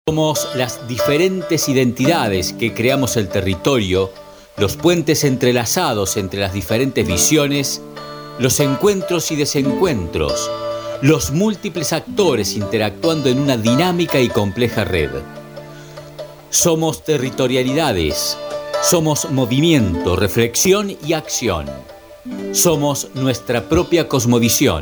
Somos las diferentes identidades que creamos el territorio, los puentes entrelazados entre las diferentes visiones, los encuentros y desencuentros, los múltiples actores interactuando en una dinámica y compleja red. Somos territorialidades, somos movimiento, reflexión y acción. Somos nuestra propia cosmovisión.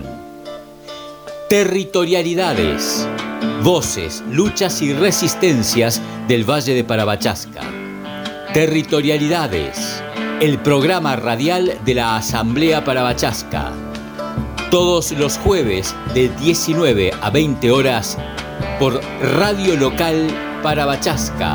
Territorialidades, voces, luchas y resistencias del Valle de Parabachasca. Territorialidades, el programa radial de la Asamblea Parabachasca. Todos los jueves de 19 a 20 horas por Radio Local Parabachasca.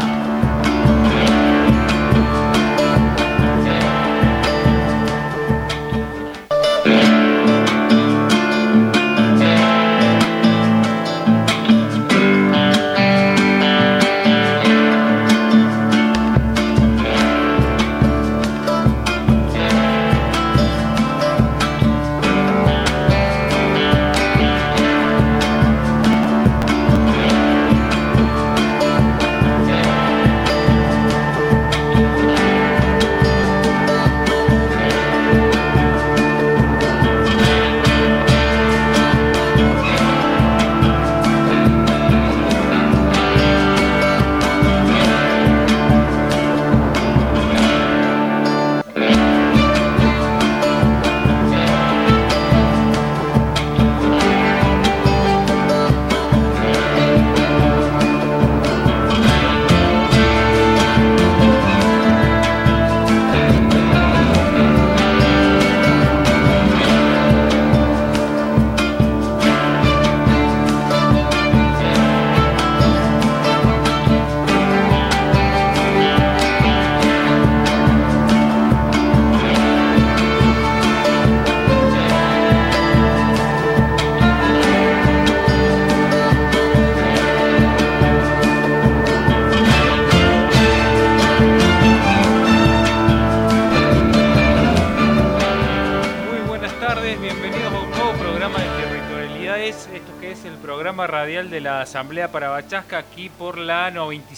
De la Asamblea Parabachasca, aquí por la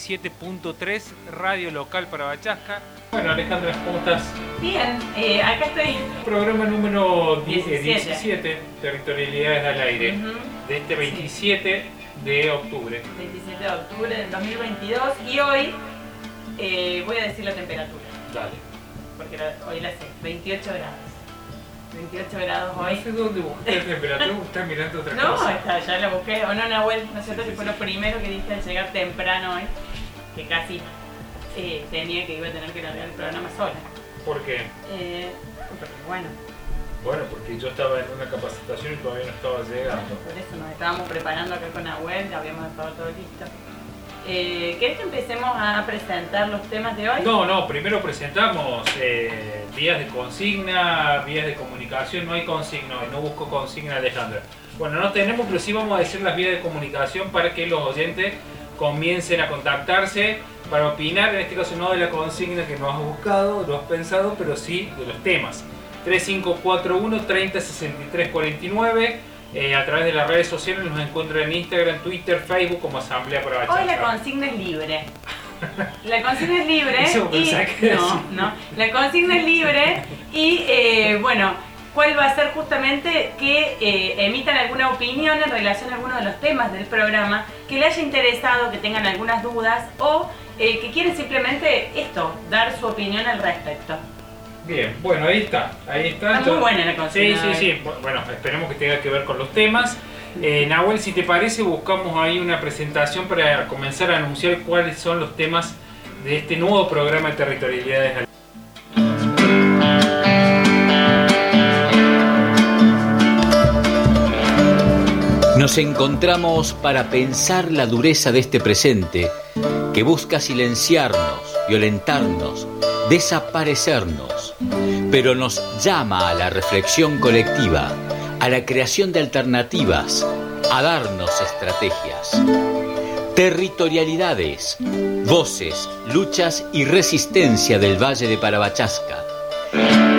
97.3 Radio Local Parabachasca. Bueno, Alejandra, ¿cómo estás? Bien, acá estoy. Programa número 17, Territorialidades al Aire, de este 27 de octubre. 27 de octubre del 2022 y hoy voy a decir la temperatura. Dale. Porque hoy la sé, 28 grados. 28 grados hoy. No sé dónde busqué la temperatura, estás mirando otra cosa. No, ya la busqué. O no, Nahuel, ¿no es cierto? Que fue lo primero que dije al llegar temprano hoy, que casi tenía que iba a tener que largar el programa sola. ¿Por qué? Bueno. Bueno, porque yo estaba en una capacitación y todavía no estaba llegando. Por eso nos estábamos preparando acá con Nahuel, ya habíamos dejado todo listo. ¿Querés que empecemos a presentar los temas de hoy? No, primero presentamos vías de consigna, vías de comunicación. No hay consigna hoy, no busco consigna, Alejandra. Bueno, no tenemos, pero sí vamos a decir las vías de comunicación para que los oyentes comiencen a contactarse para opinar, en este caso no de la consigna que no has buscado, lo has pensado, pero sí de los temas. 3541 30 63 49. A través de las redes sociales nos encuentran en Instagram, Twitter, Facebook como Asamblea Parabachasca. Hoy la consigna es libre. La consigna es libre. Eso pensaba que no. La consigna es libre y bueno, ¿cuál va a ser justamente que emitan alguna opinión en relación a alguno de los temas del programa que le haya interesado, que tengan algunas dudas o que quieren simplemente dar su opinión al respecto? Bien, bueno, ahí está. Está muy buena la consigna. Sí. Bueno, esperemos que tenga que ver con los temas. Nahuel, si te parece, buscamos ahí una presentación para comenzar a anunciar cuáles son los temas de este nuevo programa de Territorialidades. Nos encontramos para pensar la dureza de este presente que busca silenciarnos, violentarnos, desaparecernos, pero nos llama a la reflexión colectiva, a la creación de alternativas, a darnos estrategias. Territorialidades, voces, luchas y resistencia del Valle de Parabachasca.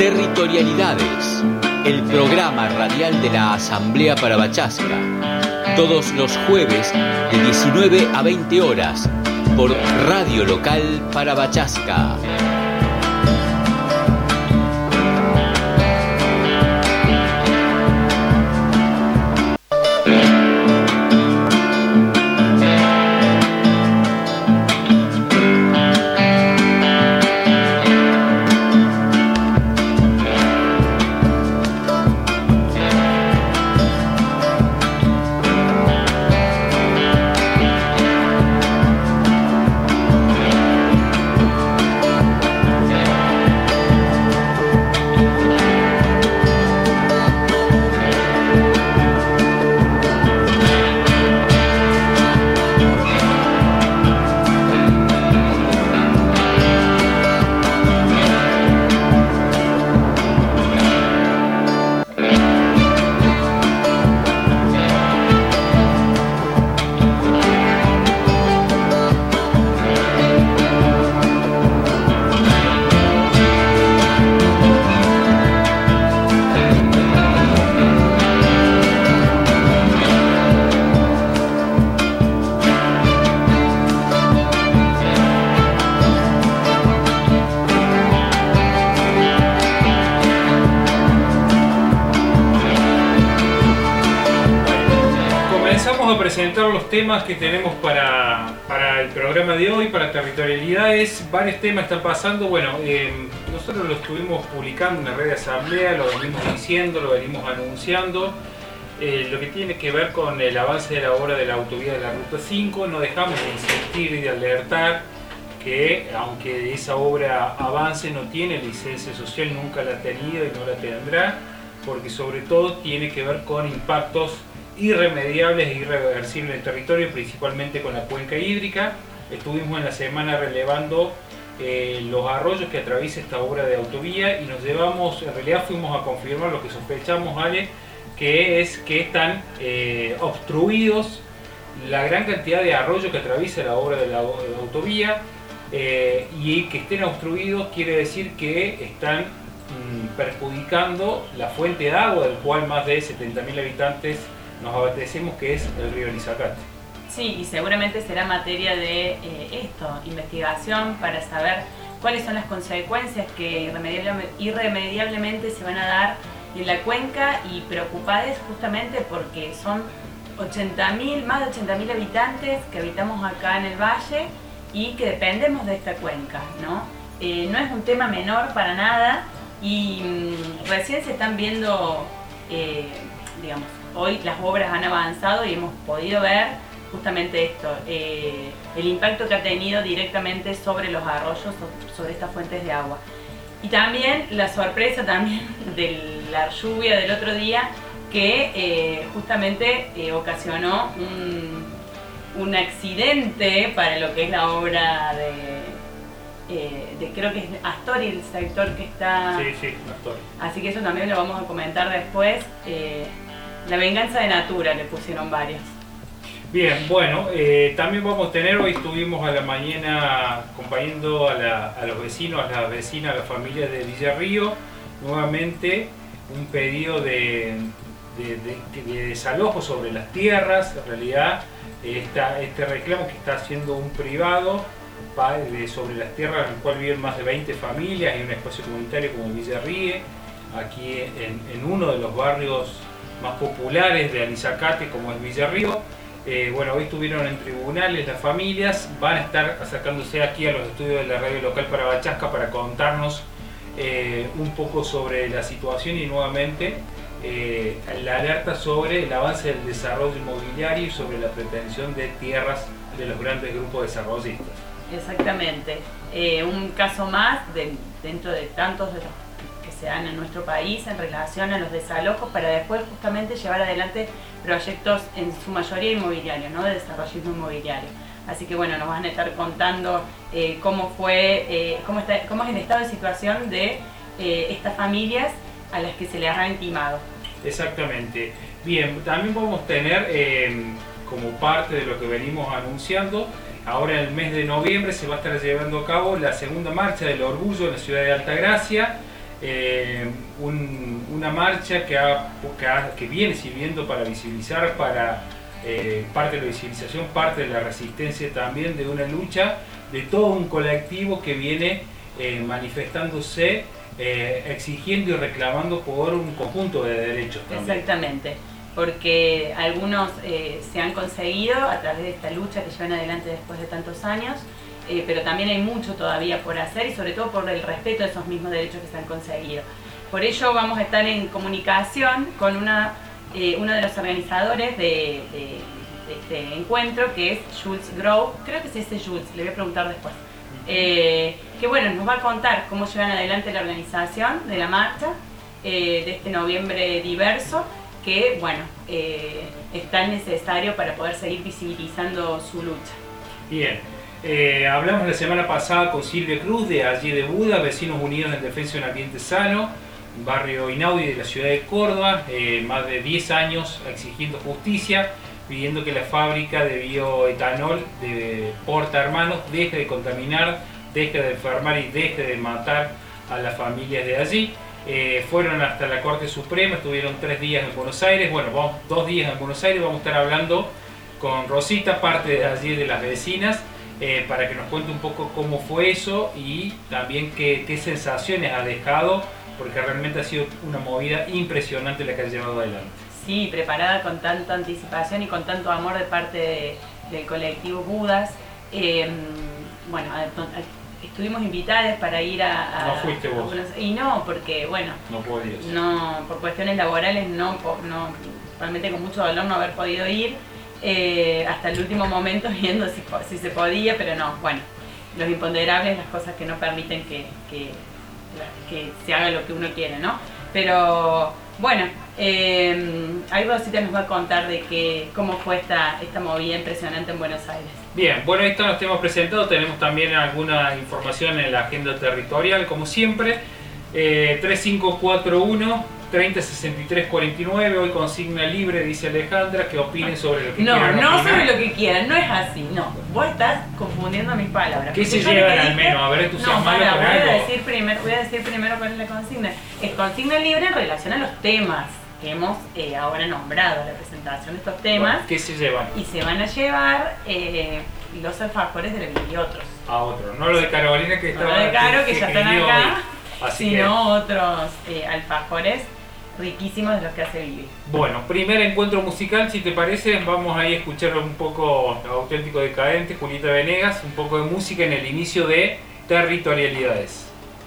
Territorialidades, el programa radial de la Asamblea Parabachasca. todos los jueves de 19 a 20 horas por Radio Local Parabachasca. Presentar los temas que tenemos para el programa de hoy, para territorialidades. Varios temas están pasando. Bueno, nosotros lo estuvimos publicando en la red de asamblea, lo venimos diciendo, lo venimos anunciando. Lo que tiene que ver con el avance de la obra de la autovía de la Ruta 5, no dejamos de insistir y de alertar que aunque esa obra avance, no tiene licencia social, nunca la ha tenido y no la tendrá, porque sobre todo tiene que ver con impactos irremediables e irreversibles en el territorio, principalmente con la cuenca hídrica. Estuvimos en la semana relevando los arroyos que atraviesa esta obra de autovía y nos llevamos, en realidad fuimos a confirmar lo que sospechamos, Ale, que es que están obstruidos la gran cantidad de arroyos que atraviesa la obra de la autovía, y que estén obstruidos quiere decir que están perjudicando la fuente de agua del cual más de 70.000 habitantes nos abastecemos, que es el río Lizacate. Sí, y seguramente será materia de investigación para saber cuáles son las consecuencias que irremediablemente se van a dar en la cuenca, y preocupados justamente porque son más de 80.000 habitantes que habitamos acá en el valle y que dependemos de esta cuenca, ¿no? No es un tema menor para nada, y recién se están viendo, digamos, hoy las obras han avanzado y hemos podido ver justamente esto, el impacto que ha tenido directamente sobre los arroyos, sobre estas fuentes de agua. Y también la sorpresa también de la lluvia del otro día, que justamente ocasionó un accidente para lo que es la obra de creo que es Astori, el sector que está... Sí, Astori. Así que eso también lo vamos a comentar después. La venganza de Natura le pusieron varios. Bien, bueno, también vamos a tener, hoy estuvimos a la mañana acompañando a los vecinos, a las vecinas, a las familias de Villarrío, nuevamente un pedido de desalojo sobre las tierras. En realidad, este reclamo que está haciendo un privado sobre las tierras en el cual viven más de 20 familias y un espacio comunitario como Villarríe, aquí en uno de los barrios más populares de Lizacate, como es Villarrío. Bueno, hoy estuvieron en tribunales las familias, van a estar acercándose aquí a los estudios de la Radio Local Parabachasca para contarnos un poco sobre la situación y nuevamente la alerta sobre el avance del desarrollo inmobiliario y sobre la pretensión de tierras de los grandes grupos desarrollistas. Exactamente, un caso más dentro de tantos de los que se dan en nuestro país en relación a los desalojos, para después justamente llevar adelante proyectos en su mayoría inmobiliarios, ¿no? De desarrollismo inmobiliario. Así que bueno, nos van a estar contando cómo es el estado de situación de estas familias a las que se les ha intimado. Exactamente. Bien, también vamos a tener como parte de lo que venimos anunciando, ahora en el mes de noviembre se va a estar llevando a cabo la segunda marcha del orgullo en la ciudad de Altagracia. Una marcha que viene sirviendo para visibilizar, para parte de la visibilización, parte de la resistencia también de una lucha de todo un colectivo que viene manifestándose, exigiendo y reclamando por un conjunto de derechos también. Exactamente, porque algunos se han conseguido a través de esta lucha que llevan adelante después de tantos años, pero también hay mucho todavía por hacer y sobre todo por el respeto de esos mismos derechos que se han conseguido. Por ello vamos a estar en comunicación con uno de los organizadores de este encuentro, que es Jules Grove, creo que es ese Jules, le voy a preguntar después. Que bueno, nos va a contar cómo llevan adelante la organización de la marcha de este noviembre diverso, que bueno, es tan necesario para poder seguir visibilizando su lucha. Bien, hablamos la semana pasada con Silvia Cruz de allí de Buda, Vecinos Unidos en Defensa de un Ambiente Sano, barrio Inaudi de la ciudad de Córdoba, más de 10 años exigiendo justicia, pidiendo que la fábrica de bioetanol de Porta Hermanos deje de contaminar, deje de enfermar y deje de matar a las familias de allí. Fueron hasta la Corte Suprema, estuvieron 3 días en Buenos Aires, bueno, 2 días en Buenos Aires, vamos a estar hablando con Rosita, parte de allí de las vecinas, para que nos cuente un poco cómo fue eso y también qué sensaciones ha dejado, porque realmente ha sido una movida impresionante la que ha llevado adelante. Sí, preparada con tanta anticipación y con tanto amor de parte del colectivo Budas. Bueno, estuvimos invitadas para ir a... No fuiste vos. Y no, porque bueno... No podías. No, por cuestiones laborales no, realmente con mucho dolor no haber podido ir. Hasta el último momento viendo si se podía, pero no, bueno, los imponderables, las cosas que no permiten que se haga lo que uno quiere, ¿no? Pero bueno, ahí Rosita nos va a contar de cómo fue esta movida impresionante en Buenos Aires. Bien, bueno, ahí están los temas presentados, tenemos también alguna información en la agenda territorial, como siempre, 3541 306349, hoy consigna libre, dice Alejandra, que opinen sobre lo que quieran opinar. No sobre lo que quieran, no es así, no. Vos estás confundiendo mis palabras. ¿Qué se llevan al menos? A ver, entusiasmalo con algo. Voy a decir primero cuál es la consigna. Es consigna libre en relación a los temas que hemos ahora nombrado, la presentación de estos temas. Bueno, ¿qué se llevan? Y se van a llevar los alfajores de la y otros. A otros, no los de Carolina que estaban. No los de Caro, que ya están acá, sino otros alfajores riquísimos de los que hace Vivi. Bueno, primer encuentro musical, si te parece, vamos ahí a escuchar un poco Auténtico Decadente, Julieta Venegas, un poco de música en el inicio de Territorialidades.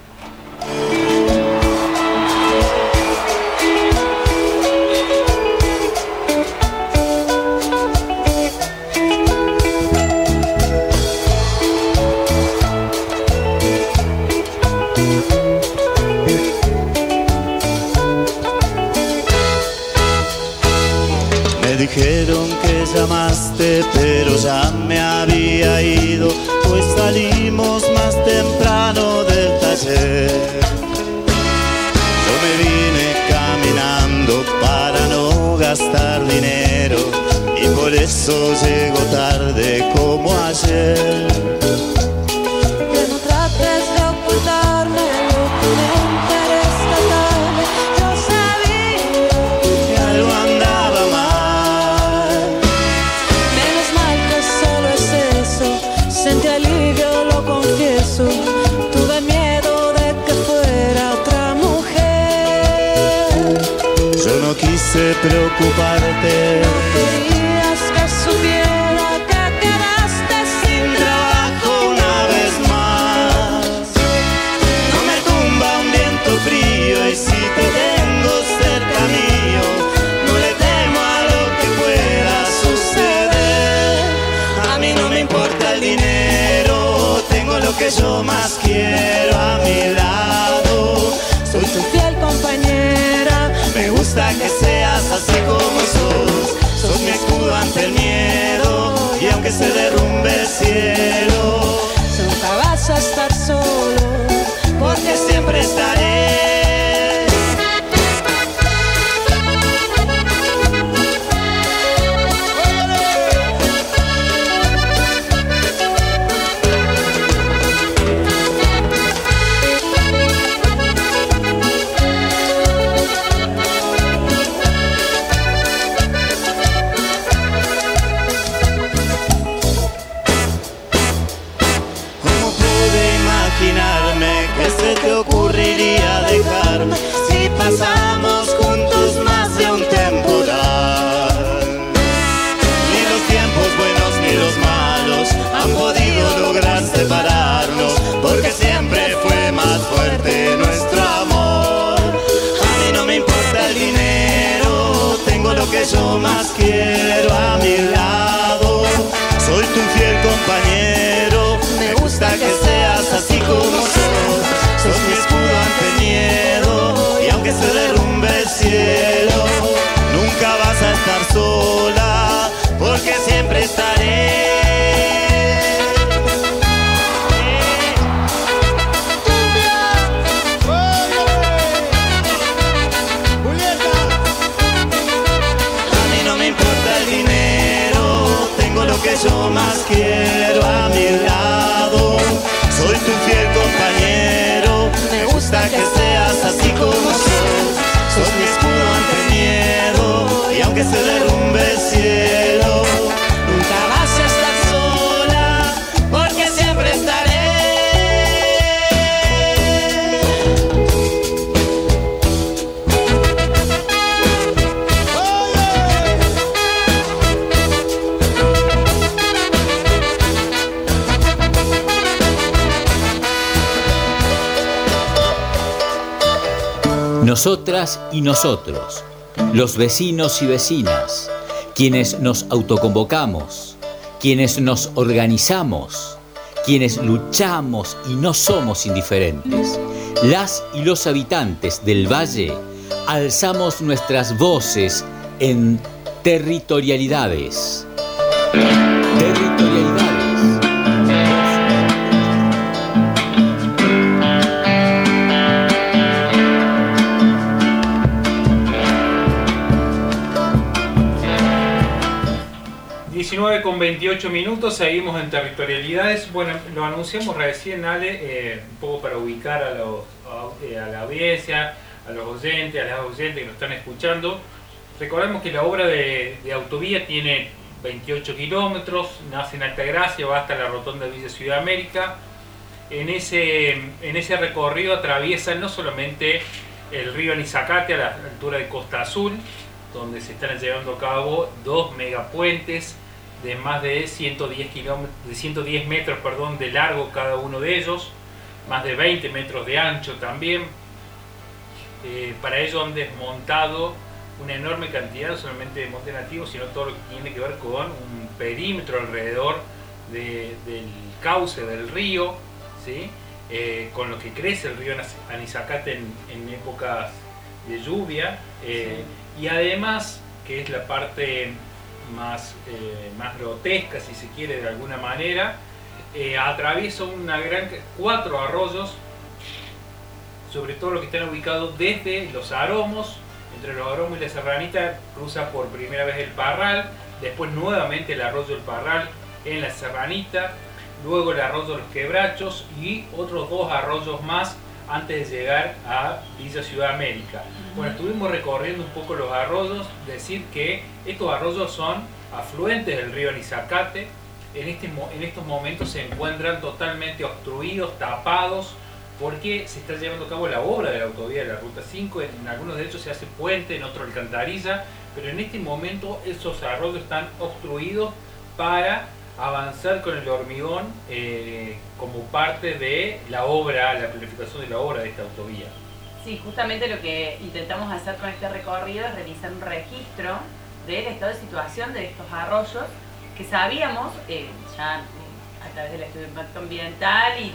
Dijeron que llamaste, pero ya me había ido, pues salimos más temprano del taller. Yo me vine caminando para no gastar dinero y por eso llego tarde como ayer. Que no trates de ocultarme lo que me interesa darme. Yo sabía que algo andaba mal. Menos mal que solo es eso. Sentí alivio, lo confieso. Tuve miedo de que fuera otra mujer. Yo no quise preocuparte. No querías que supiera que quedaste sin trabajo una vez más. No me tumba un viento frío y si te tengo cerca mío, no le temo a lo que pueda suceder. A mí no me importa el dinero, tengo lo que yo más quiero a mi lado. Soy tu fiel compañera. Me gusta que seas así como sos mi escudo ante el miedo. Y aunque se derrumbe el cielo, Nunca vas a estar solo, porque siempre estaré. yo más quiero a mi lado. Soy tu fiel compañero, me gusta que seas así como sos. Sos mi escudo ante miedo, y aunque se derrumbe el cielo, nunca vas a estar sola, porque siempre estaré. Que yo más quiero a mi lado. Soy tu fiel compañero, me gusta que seas así como sos. Sos mi escudo ante miedo, y aunque se derrumbe el cielo, nunca vas a estar sola, porque siempre estaré. Nosotras y nosotros, los vecinos y vecinas, quienes nos autoconvocamos, quienes nos organizamos, quienes luchamos y no somos indiferentes, las y los habitantes del valle, alzamos nuestras voces en territorialidades. Territorialidades. 19:28, seguimos en territorialidades. Bueno, lo anunciamos recién, Ale, un poco para ubicar a la audiencia, a los oyentes, a las oyentes que nos están escuchando. Recordemos que la obra de autovía tiene 28 kilómetros, nace en Altagracia, va hasta la rotonda de Villa Ciudad América. En ese recorrido atraviesa no solamente el río Anizacate a la altura de Costa Azul, donde se están llevando a cabo 2 megapuentes de más de 110 metros de largo cada uno de ellos, más de 20 metros de ancho también. Para ello han desmontado una enorme cantidad, no solamente de monte nativo, sino todo lo que tiene que ver con un perímetro alrededor del cauce del río, ¿sí? Con lo que crece el río Anizacate en épocas de lluvia, y además, que es la parte más grotesca, si se quiere, de alguna manera, atraviesa 4 arroyos, sobre todo los que están ubicados desde Los Aromos. Entre Los Aromos y la Serranita cruza por primera vez el Parral, después nuevamente el arroyo del Parral en la Serranita, luego el arroyo de los Quebrachos y otros 2 arroyos más antes de llegar a Villa Ciudad América. Bueno, estuvimos recorriendo un poco los arroyos, decir que estos arroyos son afluentes del río Anizacate. En estos momentos se encuentran totalmente obstruidos, tapados, porque se está llevando a cabo la obra de la autovía de la Ruta 5, en algunos de ellos se hace puente, en otros alcantarilla, pero en este momento esos arroyos están obstruidos para avanzar con el hormigón como parte de la obra, la planificación de la obra de esta autovía. Sí, justamente lo que intentamos hacer con este recorrido es realizar un registro del estado de situación de estos arroyos que sabíamos ya a través del estudio de impacto ambiental y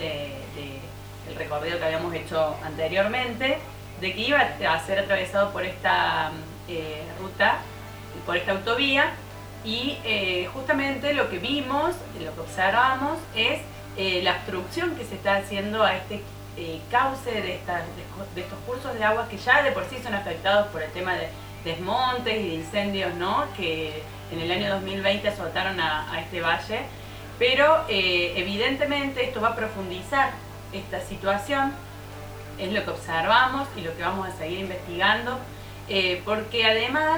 del recorrido que habíamos hecho anteriormente, de que iba a ser atravesado por esta ruta, por esta autovía. Y justamente lo que vimos, lo que observamos es la obstrucción que se está haciendo a este cauce de estos cursos de agua que ya de por sí son afectados por el tema de desmontes y de incendios, ¿no?, que en el año 2020 azotaron a este valle. Pero evidentemente esto va a profundizar esta situación, es lo que observamos y lo que vamos a seguir investigando, porque además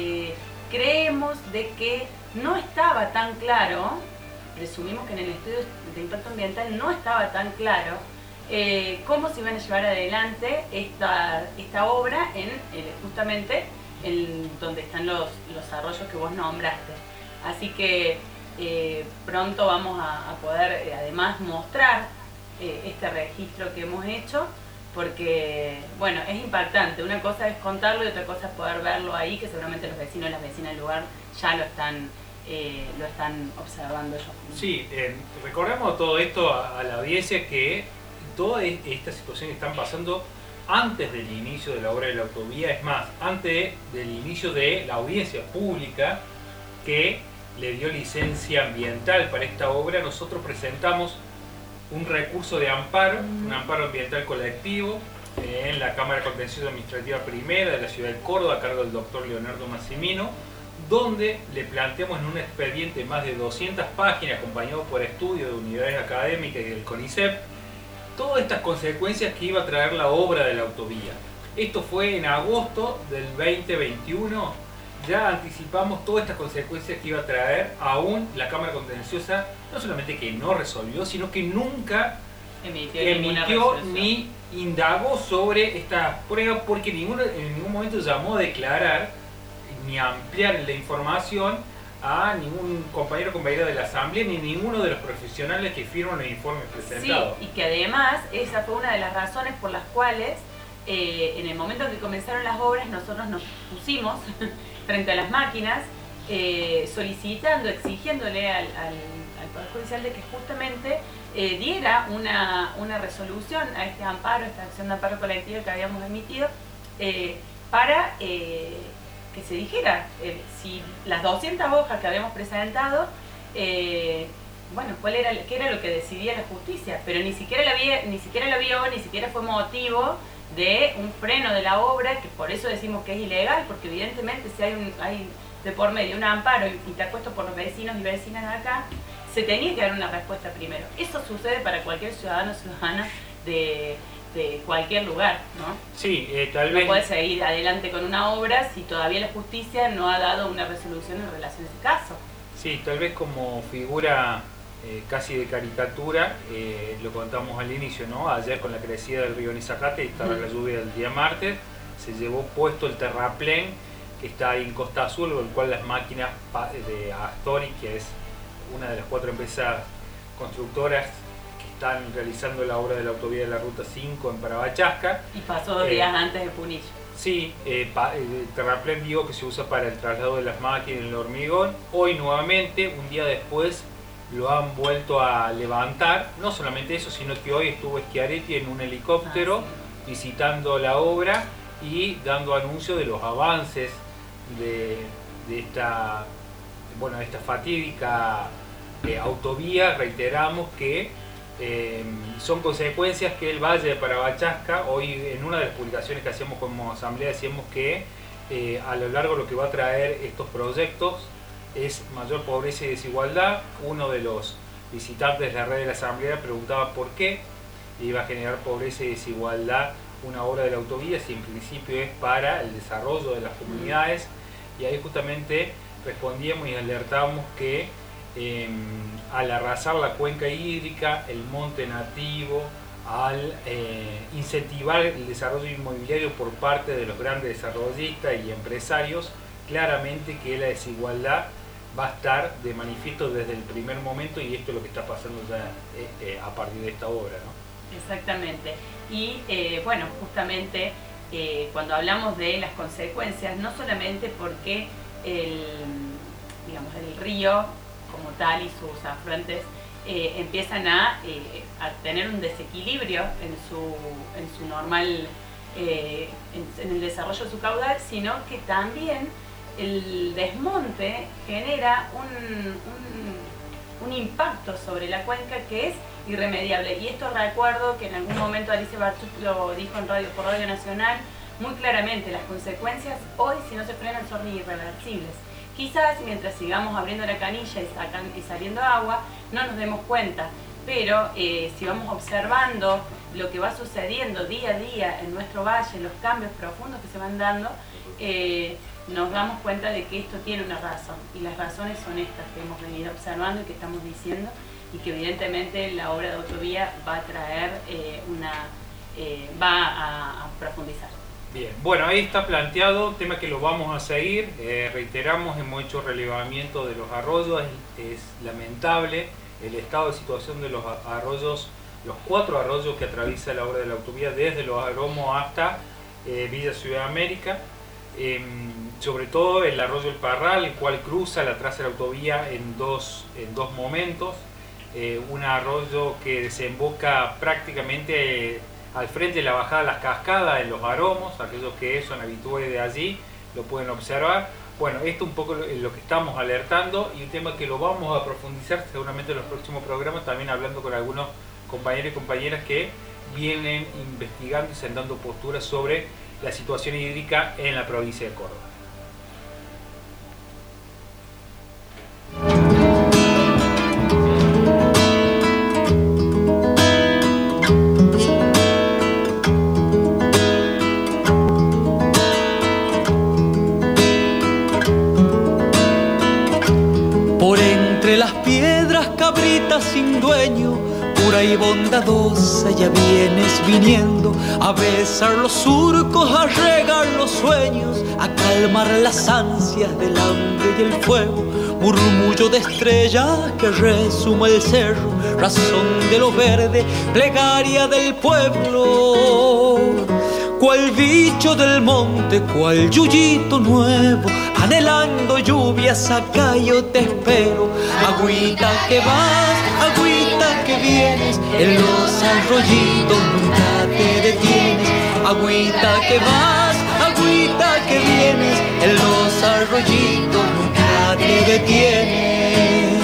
creemos de que no estaba tan claro, presumimos que en el estudio de impacto ambiental no estaba tan claro cómo se iban a llevar adelante esta obra justamente donde están los arroyos que vos nombraste. Así que pronto vamos a poder además mostrar este registro que hemos hecho, porque, bueno, es impactante. Una cosa es contarlo y otra cosa es poder verlo ahí, que seguramente los vecinos y las vecinas del lugar ya lo están observando ellos. Sí, recordemos todo esto a la audiencia, que toda esta situación que están pasando antes del inicio de la obra de la autovía, es más, antes del inicio de la audiencia pública que le dio licencia ambiental para esta obra. Nosotros presentamos un recurso de amparo, un amparo ambiental colectivo en la Cámara Contencioso Administrativa Primera de la ciudad de Córdoba, a cargo del doctor Leonardo Massimino, donde le planteamos en un expediente de más de 200 páginas, acompañado por estudios de unidades académicas y del CONICET, todas estas consecuencias que iba a traer la obra de la autovía. Esto fue en agosto del 2021, ya anticipamos todas estas consecuencias que iba a traer. Aún la Cámara Contenciosa no solamente que no resolvió, sino que nunca emitió ni indagó sobre estas pruebas, porque en ningún momento llamó a declarar ni a ampliar la información a ningún compañero o compañera de la Asamblea, ni ninguno de los profesionales que firman los informes presentados. Sí, y que además esa fue una de las razones por las cuales en el momento en que comenzaron las obras nosotros nos pusimos frente a las máquinas solicitando, exigiéndole al Poder Judicial de que justamente diera una resolución a este amparo, esta acción de amparo colectivo que habíamos emitido, para que se dijera si las 200 hojas que habíamos presentado, bueno, qué era lo que decidía la justicia, pero ni siquiera la vio, ni siquiera fue motivo de un freno de la obra, que por eso decimos que es ilegal, porque evidentemente si hay de por medio un amparo interpuesto por los vecinos y vecinas de acá, se tenía que dar una respuesta primero. Eso sucede para cualquier ciudadano o ciudadana de cualquier lugar, ¿no? Sí, tal vez... No puede seguir adelante con una obra si todavía la justicia no ha dado una resolución en relación a ese caso. Sí, tal vez como figura casi de caricatura, lo contamos al inicio, ¿no? Ayer con la crecida del río Nizacate, estaba la lluvia del día martes, se llevó puesto el terraplén que está ahí en Costa Azul, con el cual las máquinas de Astori, que es una de las 4 empresas constructoras que están realizando la obra de la autovía de la Ruta 5 en Parabachasca. Y pasó 2 días antes de Punillo. Sí, el terraplén, digo, que se usa para el traslado de las máquinas en el hormigón. Hoy nuevamente, un día después, lo han vuelto a levantar. No solamente eso, sino que hoy estuvo Schiaretti en un helicóptero visitando la obra y dando anuncio de los avances de esta fatídica autovía. Reiteramos que son consecuencias que el Valle de Parabachasca, hoy en una de las publicaciones que hacemos como asamblea decíamos que a lo largo lo que va a traer estos proyectos es mayor pobreza y desigualdad. Uno de los visitantes de la red de la asamblea preguntaba por qué iba a generar pobreza y desigualdad una obra de la autovía si en principio es para el desarrollo de las comunidades, y ahí justamente respondíamos y alertábamos que al arrasar la cuenca hídrica, el monte nativo, al incentivar el desarrollo inmobiliario por parte de los grandes desarrollistas y empresarios, claramente que la desigualdad va a estar de manifiesto desde el primer momento, y esto es lo que está pasando ya a partir de esta obra, ¿no? Exactamente. Y bueno, justamente cuando hablamos de las consecuencias, no solamente porque el río como tal y sus afluentes empiezan a tener un desequilibrio en su normal, en el desarrollo de su caudal, sino que también el desmonte genera un impacto sobre la cuenca que es irremediable. Y esto recuerdo que en algún momento Alicia Barchuk lo dijo por Radio Nacional muy claramente: las consecuencias hoy, si no se frenan, son irreversibles. Quizás mientras sigamos abriendo la canilla y saliendo agua no nos demos cuenta, pero si vamos observando lo que va sucediendo día a día en nuestro valle, los cambios profundos que se van dando, nos damos cuenta de que esto tiene una razón, y las razones son estas que hemos venido observando y que estamos diciendo, y que evidentemente la obra de autovía va a traer va a profundizar. Bien, bueno, ahí está planteado, tema que lo vamos a seguir. Reiteramos, hemos hecho relevamiento de los arroyos, es lamentable el estado de situación de los arroyos los 4 arroyos que atraviesa la obra de la autovía, desde Los Aromos hasta Villa Ciudad América. Sobre todo el arroyo El Parral, el cual cruza la traza de la autovía en dos momentos. Un arroyo que desemboca prácticamente al frente de la bajada de las Cascadas en Los Aromos. Aquellos que son habituales de allí lo pueden observar. Bueno, esto un poco lo que estamos alertando, y un tema que lo vamos a profundizar seguramente en los próximos programas, también hablando con algunos compañeros y compañeras que vienen investigando y sentando posturas sobre la situación hídrica en la provincia de Córdoba. Por entre las piedras, cabrita sin dueño, pura y bondadosa, ya vienes viniendo a besar los surcos, a regar los sueños, a calmar las ansias del hambre y el fuego. Murmullo de estrellas que resuma el cerro, razón de lo verde, plegaria del pueblo. Cual bicho del monte, cual yuyito nuevo, anhelando lluvias, acá yo te espero. Agüita que vas, agüita que vienes, en los arroyitos nunca te detienes. Agüita que vas, agüita que vienes, en los arroyitos nunca te detienes.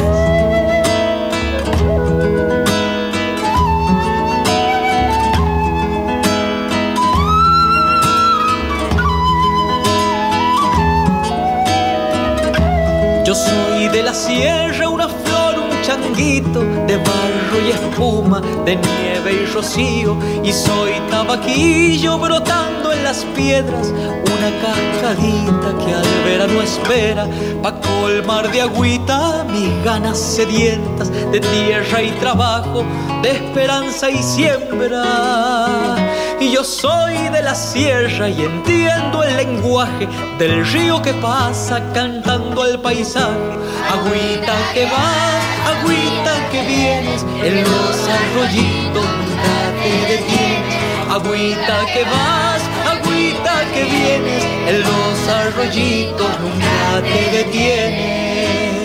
Yo soy de la sierra, una flor, un changuito, de barro y espuma, de nieve y rocío. Y soy tabaquillo brotando en las piedras, una cascadita que al verano espera, pa' colmar de agüita mis ganas sedientas, de tierra y trabajo, de esperanza y siembra. Y yo soy de la sierra y entiendo el lenguaje del río que pasa cantando al paisaje. Agüita que vas, agüita que vienes, en los arroyitos nunca te detienes. Agüita que vas, agüita que vienes, en los arroyitos nunca te detienes.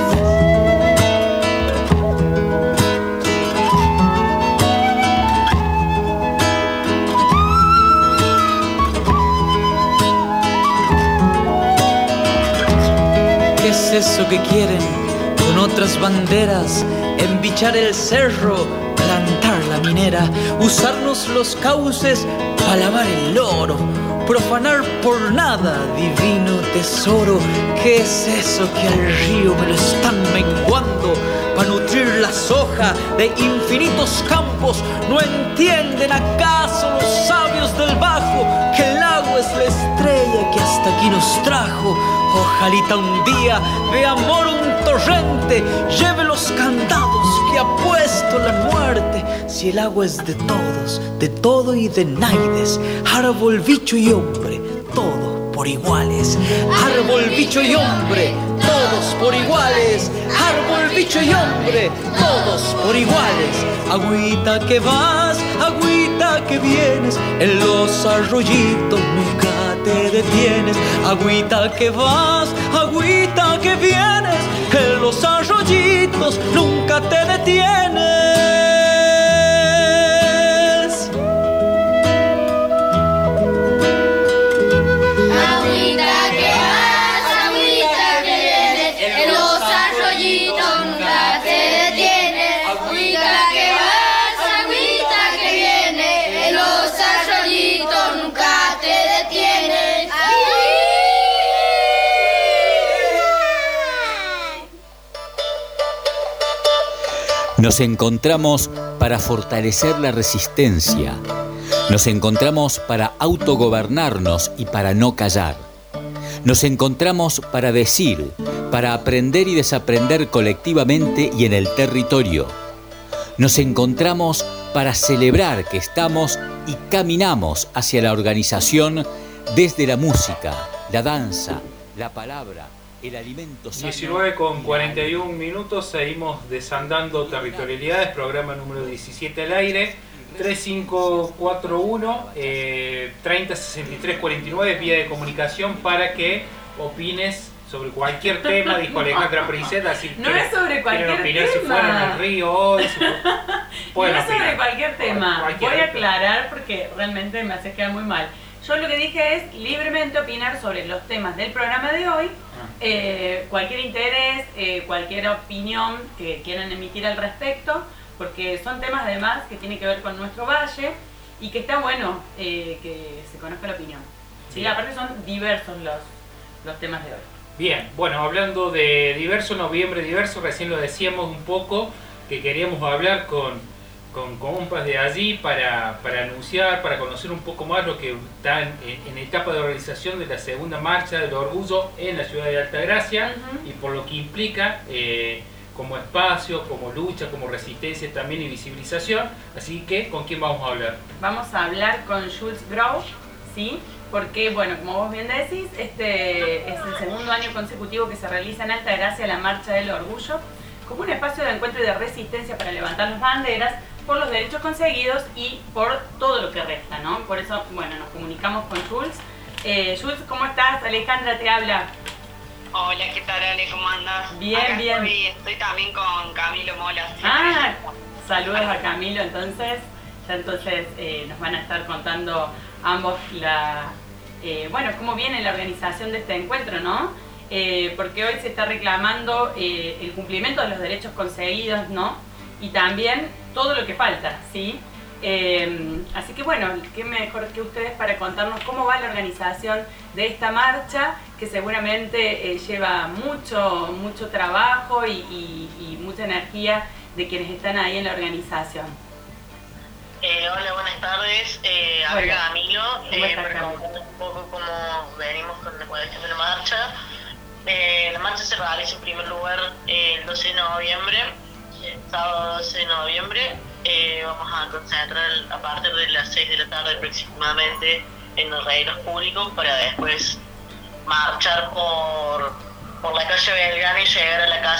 ¿Qué es eso que quieren con otras banderas? Embichar el cerro, plantar la minera, usarnos los cauces para lavar el oro, profanar por nada divino tesoro. ¿Qué es eso que al río me lo están menguando? Para nutrir la soja de infinitos campos. ¿No entienden acaso los sabios del Bajo que el agua es la estrella que hasta aquí nos trajo? Ojalita un día de amor un torrente lleve los candados que ha puesto la muerte. Si el agua es de todos, de todo y de naides, árbol, bicho y hombre, todos por iguales. Árbol, bicho y hombre, todos por iguales. Árbol, bicho y hombre, todos por iguales. Agüita que vas, agüita que vienes, en los arroyitos nunca te detienes. Agüita que vas, agüita que vienes, en los arroyitos nunca te detienes. Nos encontramos para fortalecer la resistencia. Nos encontramos para autogobernarnos y para no callar. Nos encontramos para decir, para aprender y desaprender colectivamente y en el territorio. Nos encontramos para celebrar que estamos y caminamos hacia la organización desde la música, la danza, la palabra. el alimento sano. 19:41, seguimos desandando territorialidades, programa número 17 al aire. 3541 306349, vía de comunicación para que opines sobre cualquier tema, dijo Alejandra Princeta. Así no es sobre cualquier opinar tema. Si fueron al río hoy. No es sobre cualquier tema. Cualquier Voy a aclarar porque realmente me hace quedar muy mal. Yo lo que dije es libremente opinar sobre los temas del programa de hoy. Cualquier interés, cualquier opinión que quieran emitir al respecto, porque son temas además que tienen que ver con nuestro valle y que está bueno que se conozca la opinión. Sí, aparte son diversos los temas de hoy. Bien, bueno, hablando de diverso, noviembre diverso, recién lo decíamos un poco, que queríamos hablar con compas de allí para anunciar, para conocer un poco más lo que está en etapa de organización de la segunda marcha del orgullo en la ciudad de Altagracia, y por lo que implica como espacio, como lucha, como resistencia también y visibilización. Así que, ¿con quién vamos a hablar? Vamos a hablar con Jules Grau, ¿sí? Porque, bueno, como vos bien decís, este es el segundo año consecutivo que se realiza en Altagracia la Marcha del Orgullo, como un espacio de encuentro y de resistencia para levantar las banderas por los derechos conseguidos y por todo lo que resta, ¿no? Por eso, bueno, nos comunicamos con Jules. Jules, ¿cómo estás? Alejandra te habla. Hola, ¿qué tal, Ale? ¿Cómo andas? Bien, acá bien. Estoy también con Camilo Mola. Ah, saludos a Camilo, entonces. Ya entonces nos van a estar contando ambos bueno, cómo viene la organización de este encuentro, ¿no? Porque hoy se está reclamando el cumplimiento de los derechos conseguidos, ¿no? Y también todo lo que falta, ¿sí? Así que bueno, qué mejor que ustedes para contarnos cómo va la organización de esta marcha, que seguramente lleva mucho trabajo y mucha energía de quienes están ahí en la organización. Hola, buenas tardes. Habla Camilo. Para contar un poco cómo venimos con la cuestión de la marcha. La marcha se realiza en primer lugar el 12 de noviembre, sábado 12 de noviembre. Vamos a concentrar a partir de las 6 de la tarde aproximadamente en los regueros públicos para después marchar por la calle Belgrano y llegar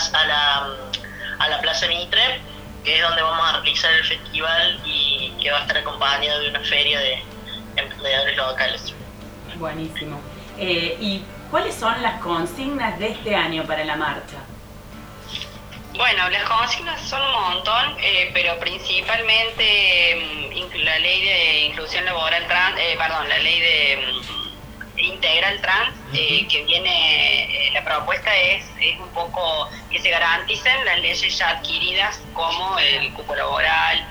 a la Plaza Mitre, que es donde vamos a realizar el festival y que va a estar acompañado de una feria de emprendedores locales. Buenísimo. ¿Y cuáles son las consignas de este año para la marcha? Bueno, las consignas son un montón, pero principalmente la ley de inclusión laboral trans, la ley de integral trans, que viene, la propuesta es un poco que se garanticen las leyes ya adquiridas como el cupo laboral,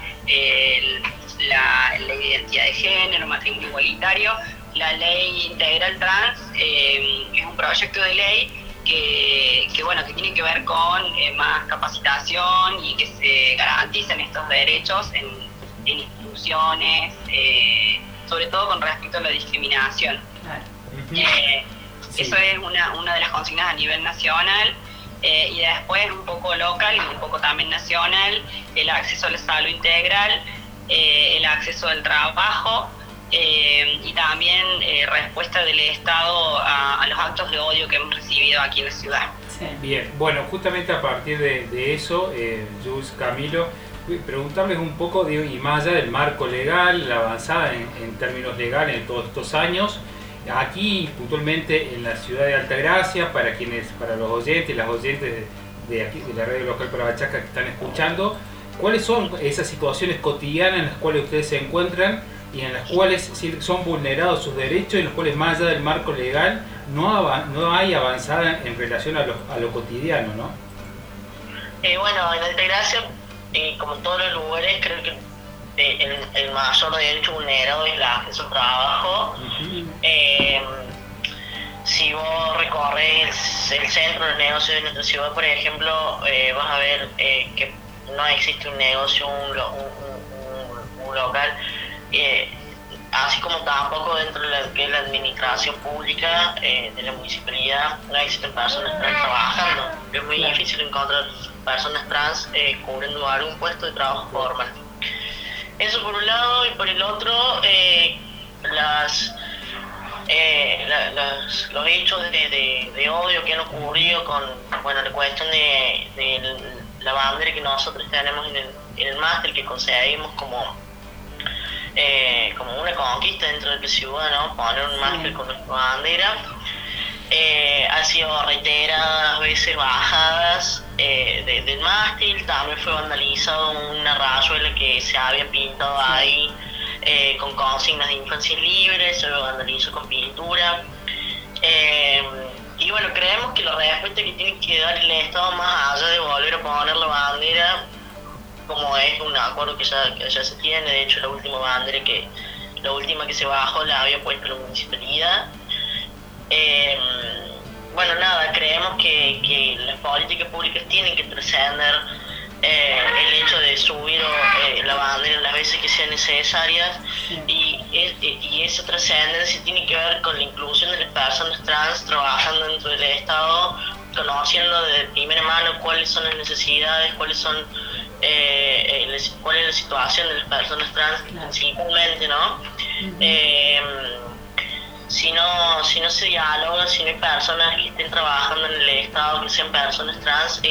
la ley de identidad de género, matrimonio igualitario. La ley integral trans es un proyecto de ley que tiene que ver con más capacitación y que se garanticen estos derechos en instituciones, sobre todo con respecto a la discriminación. Claro. Sí. Eso es una de las consignas a nivel nacional, y después un poco local y un poco también nacional, el acceso a la salud integral, el acceso al trabajo, y también respuesta del Estado a los actos de odio que hemos recibido aquí en la ciudad. Sí. Bien, bueno, justamente a partir de eso, Jules, Camilo, preguntarles un poco, y más allá del marco legal, la avanzada en términos legales en todos estos años, aquí puntualmente en la ciudad de Altagracia, para los oyentes y las oyentes de aquí, de la radio local Parabachaca que están escuchando, ¿cuáles son esas situaciones cotidianas en las cuales ustedes se encuentran y en las cuales son vulnerados sus derechos y en las cuales más allá del marco legal no hay avanzada en relación a lo cotidiano, ¿no? Bueno, en Altagracia, como en todos los lugares, creo que el mayor derecho vulnerado es el acceso al trabajo. Si vos recorres el centro de negocios de nuestra ciudad, por ejemplo, vas a ver que no existe un negocio, un local, así como tampoco dentro de la administración pública de la municipalidad no existen personas trans trabajando. Es muy difícil encontrar personas trans cubriendo algún puesto de trabajo formal. Eso por un lado, y por el otro, los hechos de odio que han ocurrido con, bueno, la cuestión de la bandera que nosotros tenemos en el máster, que conseguimos como una conquista dentro de la ciudad, ¿no? Poner un máster con nuestra bandera. Han sido reiteradas veces bajadas del mástil. También fue vandalizado una rayuela que se había pintado ahí con consignas de infancias libres, se vandalizó con pintura. Y bueno, creemos que la respuesta que tiene que dar el Estado, más allá de volver a poner la bandera, como es un acuerdo que ya se tiene, de hecho la última que se bajó la había puesto la municipalidad. Bueno, nada, creemos que las políticas públicas tienen que trascender el hecho de subir la bandera las veces que sean necesarias, y esa trascendencia tiene que ver con la inclusión de las personas trans trabajando dentro del Estado, conociendo de primera mano cuáles son las necesidades, cuál es la situación de las personas trans principalmente, ¿no? Si no se dialoga, si no hay personas que estén trabajando en el Estado, que sean personas trans,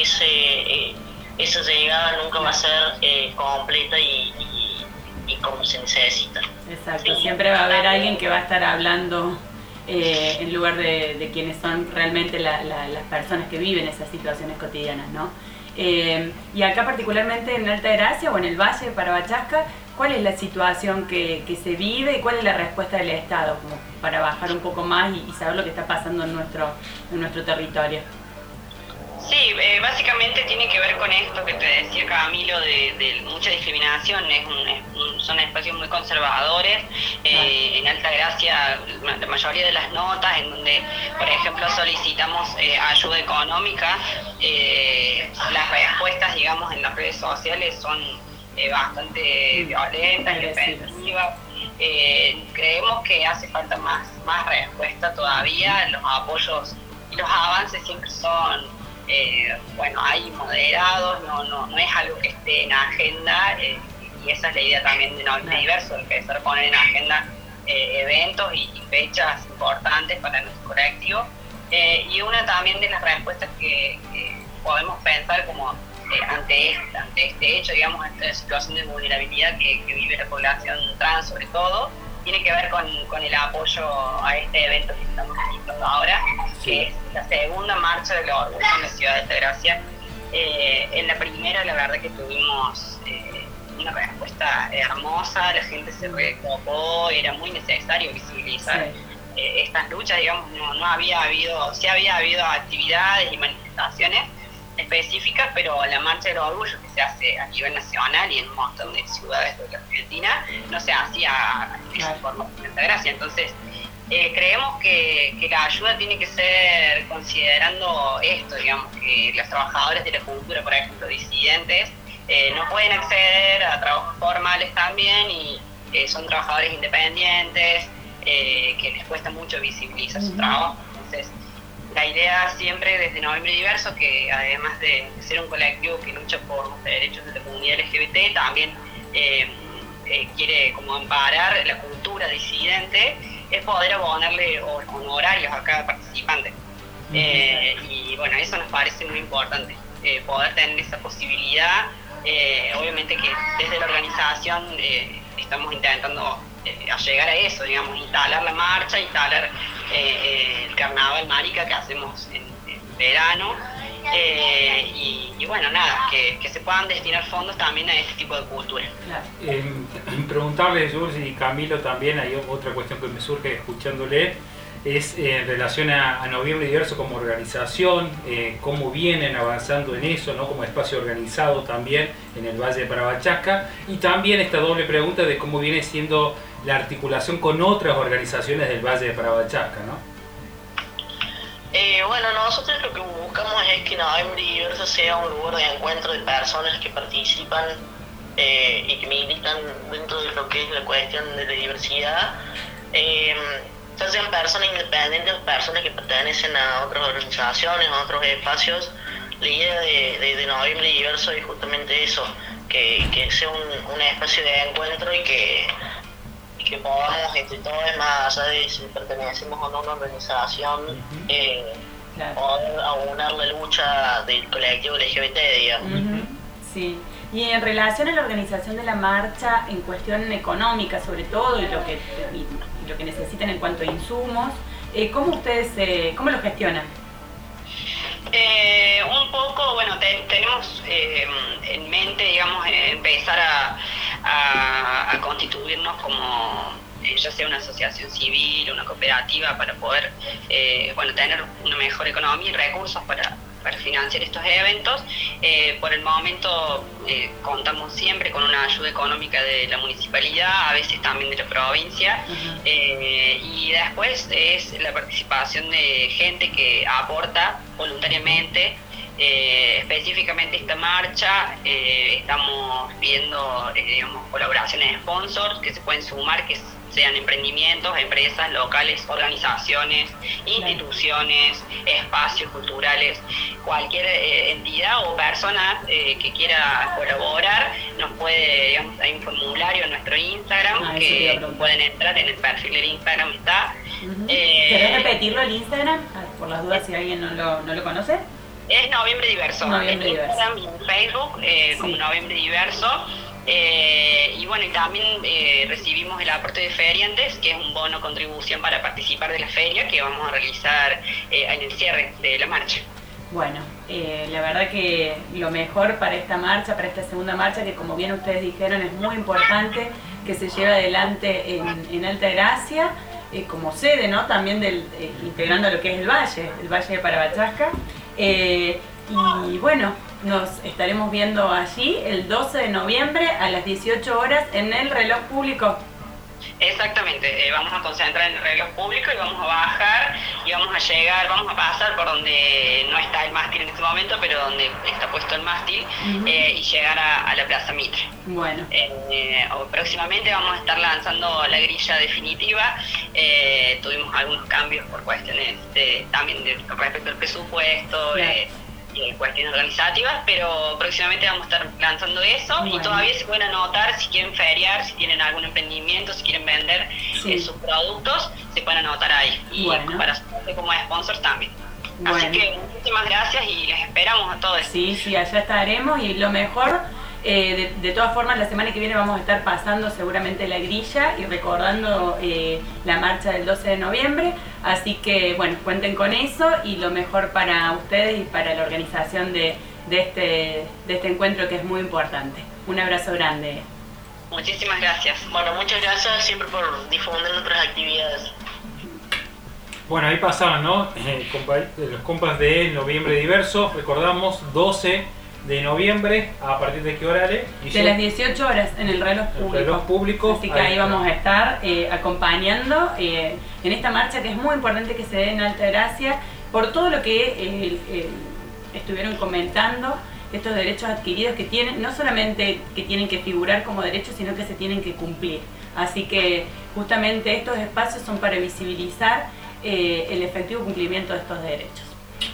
esa llegada nunca va a ser completa y como se necesita. Exacto, siempre va a haber alguien que va a estar hablando en lugar de quienes son realmente las personas que viven esas situaciones cotidianas, ¿no? Y acá particularmente en Alta Gracia o en el Valle de Parabachasca, ¿cuál es la situación que se vive y cuál es la respuesta del Estado? Como para bajar un poco más y saber lo que está pasando en nuestro territorio. Sí, básicamente tiene que ver con esto que te decía Camilo, de mucha discriminación. Son espacios muy conservadores. En Alta Gracia, la mayoría de las notas en donde, por ejemplo, solicitamos ayuda económica, las respuestas, digamos, en las redes sociales son bastante violentas y defensivas. Creemos que hace falta más respuesta todavía. Los apoyos y los avances siempre son hay moderados, no es algo que esté en agenda, y esa es la idea también de Noviembre Diverso, empezar a poner en agenda eventos y fechas importantes para nuestro colectivo, y una también de las respuestas que podemos pensar como ante este hecho, digamos, esta situación de vulnerabilidad que vive la población trans sobre todo, tiene que ver con el apoyo a este evento que estamos realizando ahora, que es la segunda marcha del orgullo en la ciudad de Alta Gracia. En la primera, la verdad que tuvimos una respuesta hermosa, la gente se recopó, era muy necesario visibilizar estas luchas, digamos, no había habido, sí había habido actividades y manifestaciones específicas, pero la marcha del orgullo que se hace a nivel nacional y en un montón de ciudades de la Argentina no se hacía de esa forma en Alta Gracia. Entonces creemos que la ayuda tiene que ser considerando esto, digamos, que los trabajadores de la cultura, por ejemplo, disidentes, no pueden acceder a trabajos formales también, y son trabajadores independientes que les cuesta mucho visibilizar su trabajo. Entonces la idea siempre desde Noviembre Diverso, que además de ser un colectivo que lucha por los derechos de la comunidad LGBT, también quiere como amparar la cultura disidente, es poder abonarle honorarios a cada participante. Y bueno, eso nos parece muy importante, poder tener esa posibilidad. Obviamente que desde la organización estamos intentando llegar a eso, digamos, instalar la marcha, instalar el carnaval marica que hacemos en verano, y bueno, nada, que se puedan destinar fondos también a este tipo de cultura. Preguntarle, Jules y Camilo, también hay otra cuestión que me surge escuchándole, es en relación a Noviembre Diverso como organización, cómo vienen avanzando en eso, ¿no? Como espacio organizado también en el Valle de Parabachasca, y también esta doble pregunta de cómo viene siendo la articulación con otras organizaciones del Valle de Parabachasca, ¿no? Bueno, nosotros lo que buscamos es que Noviembre Diverso sea un lugar de encuentro de personas que participan y que militan dentro de lo que es la cuestión de la diversidad, ya sean personas independientes o personas que pertenecen a otras organizaciones, a otros espacios. La idea de Noviembre Diverso es justamente eso, que sea un espacio de encuentro y que podamos entre todos, más allá de si pertenecemos a una organización, Claro. poder aunar la lucha del colectivo LGBT, digamos. Sí. Y en relación a la organización de la marcha, en cuestión económica sobre todo, y lo que necesitan en cuanto a insumos, ¿cómo ustedes cómo lo gestionan? Un poco, bueno, tenemos en mente, digamos, empezar a constituirnos como, ya sea una asociación civil, una cooperativa, para poder, bueno, tener una mejor economía y recursos para financiar estos eventos. Por el momento contamos siempre con una ayuda económica de la municipalidad, a veces también de la provincia, y después es la participación de gente que aporta voluntariamente. Específicamente esta marcha, estamos viendo digamos, colaboraciones de sponsors que se pueden sumar, que sean emprendimientos, empresas, locales, organizaciones, instituciones, espacios culturales, cualquier entidad o persona que quiera colaborar, nos puede, digamos, hay un formulario en nuestro Instagram que pueden entrar, en el perfil del Instagram está. ¿Querés repetirlo el Instagram? Por las dudas si alguien no lo conoce. Es Noviembre Diverso, Noviembre en Instagram Diverso. y en Facebook, como Noviembre Diverso. Y bueno, y también recibimos el aporte de feriantes, que es un bono contribución para participar de la feria que vamos a realizar en el cierre de la marcha. Bueno, la verdad que lo mejor para esta marcha, para esta segunda marcha, que como bien ustedes dijeron es muy importante que se lleve adelante en Alta Gracia, como sede, ¿no? También integrando lo que es el Valle de Parabachasca. Y bueno, nos estaremos viendo allí el 12 de noviembre a las 18 horas en el reloj público. Exactamente, vamos a concentrar en el reloj público y vamos a bajar y vamos a llegar, vamos a pasar por donde no está el mástil en este momento, pero donde está puesto el mástil, y llegar a la Plaza Mitre. Bueno. Próximamente vamos a estar lanzando la grilla definitiva. Tuvimos algunos cambios por cuestiones también respecto al presupuesto, y cuestiones organizativas, pero próximamente vamos a estar lanzando eso. Bueno. Y todavía se pueden anotar si quieren feriar, si tienen algún emprendimiento, si quieren vender sus productos, se pueden anotar ahí. Y para sumarse como sponsors también. Bueno. Así que muchísimas gracias y les esperamos a todos. Sí, allá estaremos y lo mejor, de todas formas la semana que viene vamos a estar pasando seguramente la grilla y recordando la marcha del 12 de noviembre, así que bueno, cuenten con eso y lo mejor para ustedes y para la organización de este encuentro que es muy importante. Un abrazo grande. Muchísimas gracias. Bueno, muchas gracias siempre por difundir nuestras actividades. Bueno, ahí pasaban, ¿no? Los compas de Noviembre Diverso, recordamos, 12 de noviembre, ¿a partir de qué horario? De las 18 horas en el reloj público. Así que ahí vamos a estar acompañando en esta marcha que es muy importante que se dé en Alta Gracia por todo lo que estuvieron comentando, estos derechos adquiridos que tienen, no solamente que tienen que figurar como derechos, sino que se tienen que cumplir. Así que justamente estos espacios son para visibilizar el efectivo cumplimiento de estos derechos.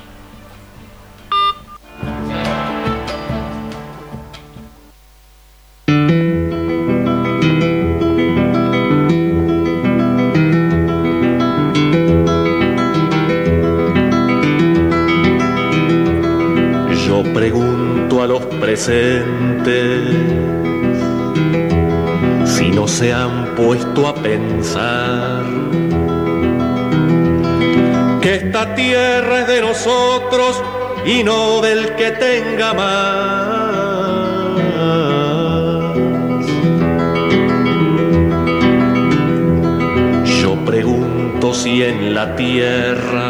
Yo pregunto a los presentes si no se han puesto a pensar que esta tierra es de nosotros y no del que tenga más. Yo pregunto si en la tierra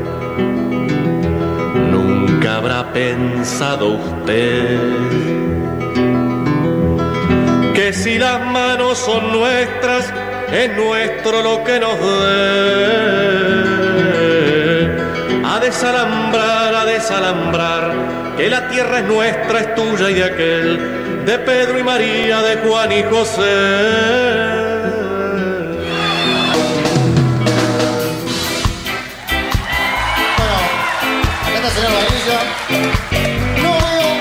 nunca habrá pensado usted que si las manos son nuestras, es nuestro lo que nos dé. A desalambrar, que la tierra es nuestra, es tuya y de aquel, de Pedro y María, de Juan y José. Acá está el señor Vainilla. No veo.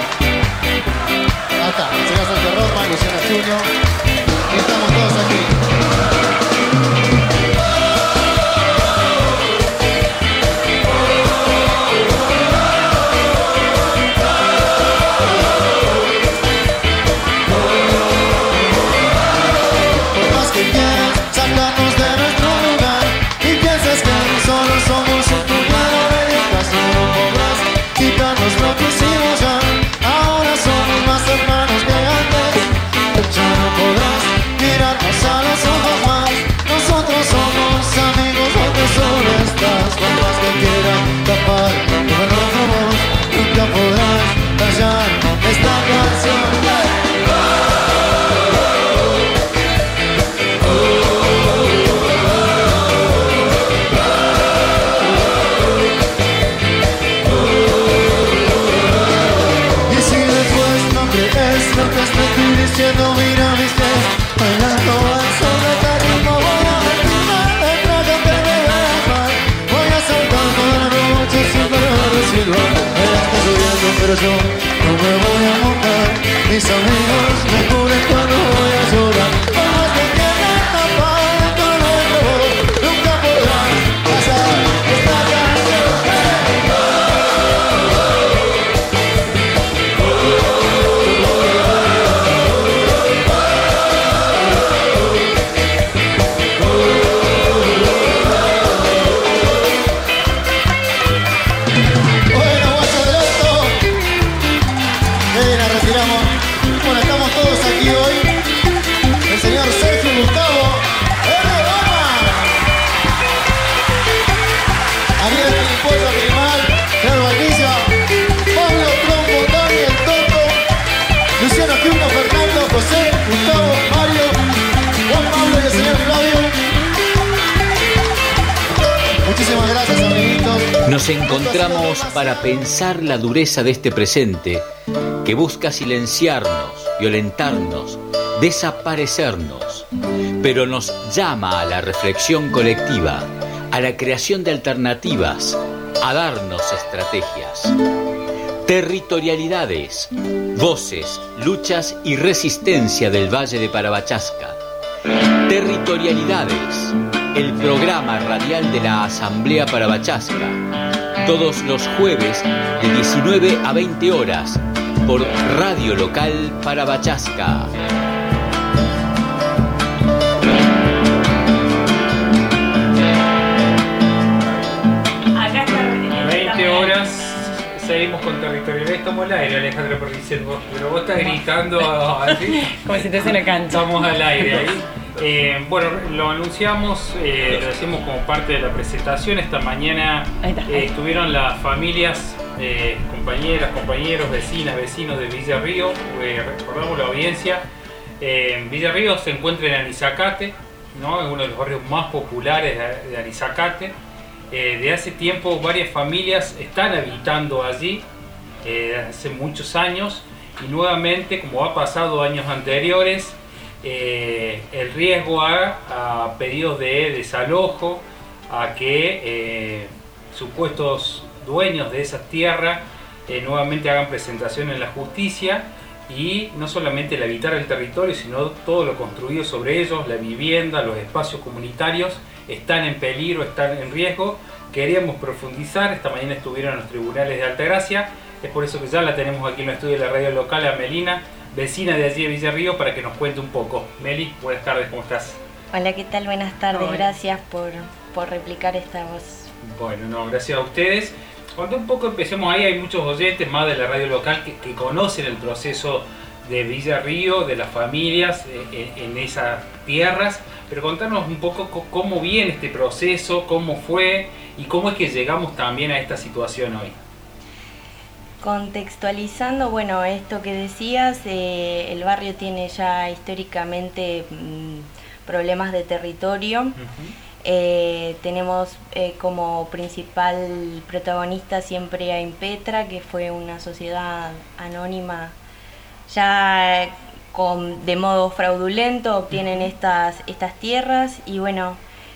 Acá está, el señor Sergio Roma, Luciana Junior. Y estamos todos aquí. mis pies, bailando al sol de este ritmo. Voy a vestirme de traje que me vea mal. Voy a saltar toda la noche sin parar de silbar. Está subiendo pero yo no me voy a mojar. Mis amigos me cubren cuando voy a llorar. Por más que quieran tapar con nuestro voz, nunca podrán pasar esta canción. Bueno, guacho del alto. La retiramos. Bueno, estamos todos aquí hoy. El señor Sergio Gustavo R. Roma, Ariel Pollo Primal, Pedro Valdivia, Pablo Trompo, Daniel Toto, Luciano Quinto, Fernando, José, Gustavo, Mario, Juan Pablo y el señor Flavio. Muchísimas gracias, amiguitos. Nos encontramos para pensar la dureza de este presente que busca silenciarnos, violentarnos, desaparecernos, pero nos llama a la reflexión colectiva, a la creación de alternativas, a darnos estrategias. Territorialidades, voces, luchas y resistencia del Valle de Parabachasca. Territorialidades, el programa radial de la Asamblea Parabachasca, todos los jueves de 19 a 20 horas por Radio Local Parabachasca. Acá está 20 horas, seguimos con territorial. Estamos al aire, Alejandra, porque dice vos, pero vos estás gritando así. como si te suena canto. Estamos al aire ahí. Bueno, lo anunciamos, lo decimos como parte de la presentación. Esta mañana estuvieron las familias, compañeras, compañeros, vecinas, vecinos de Villa Río. Recordamos la audiencia. Villa Río se encuentra en Anizacate, ¿no? Es uno de los barrios más populares de Anizacate. De hace tiempo varias familias están habitando allí, hace muchos años, y nuevamente, como ha pasado años anteriores, el riesgo a pedidos de desalojo, a que supuestos dueños de esas tierras nuevamente hagan presentación en la justicia, y no solamente el habitar el territorio, sino todo lo construido sobre ellos, la vivienda, los espacios comunitarios, están en peligro, están en riesgo. Queríamos profundizar, esta mañana estuvieron en los tribunales de Altagracia, es por eso que ya la tenemos aquí en el estudio de la radio local, a Melina, vecina de allí de Villa Río, para que nos cuente un poco. Meli, buenas tardes, ¿cómo estás? Hola, ¿qué tal? Buenas tardes, Hola. gracias por replicar esta voz. Bueno, no, gracias a ustedes. Cuando un poco empecemos ahí, hay muchos oyentes más de la radio local que conocen el proceso de Villa Río, de las familias en esas tierras, pero contanos un poco cómo viene este proceso, cómo fue y cómo es que llegamos también a esta situación hoy. Contextualizando, bueno, esto que decías, el barrio tiene ya históricamente problemas de territorio. Tenemos como principal protagonista siempre a Impetra, que fue una sociedad anónima ya de modo fraudulento obtienen estas tierras, y bueno,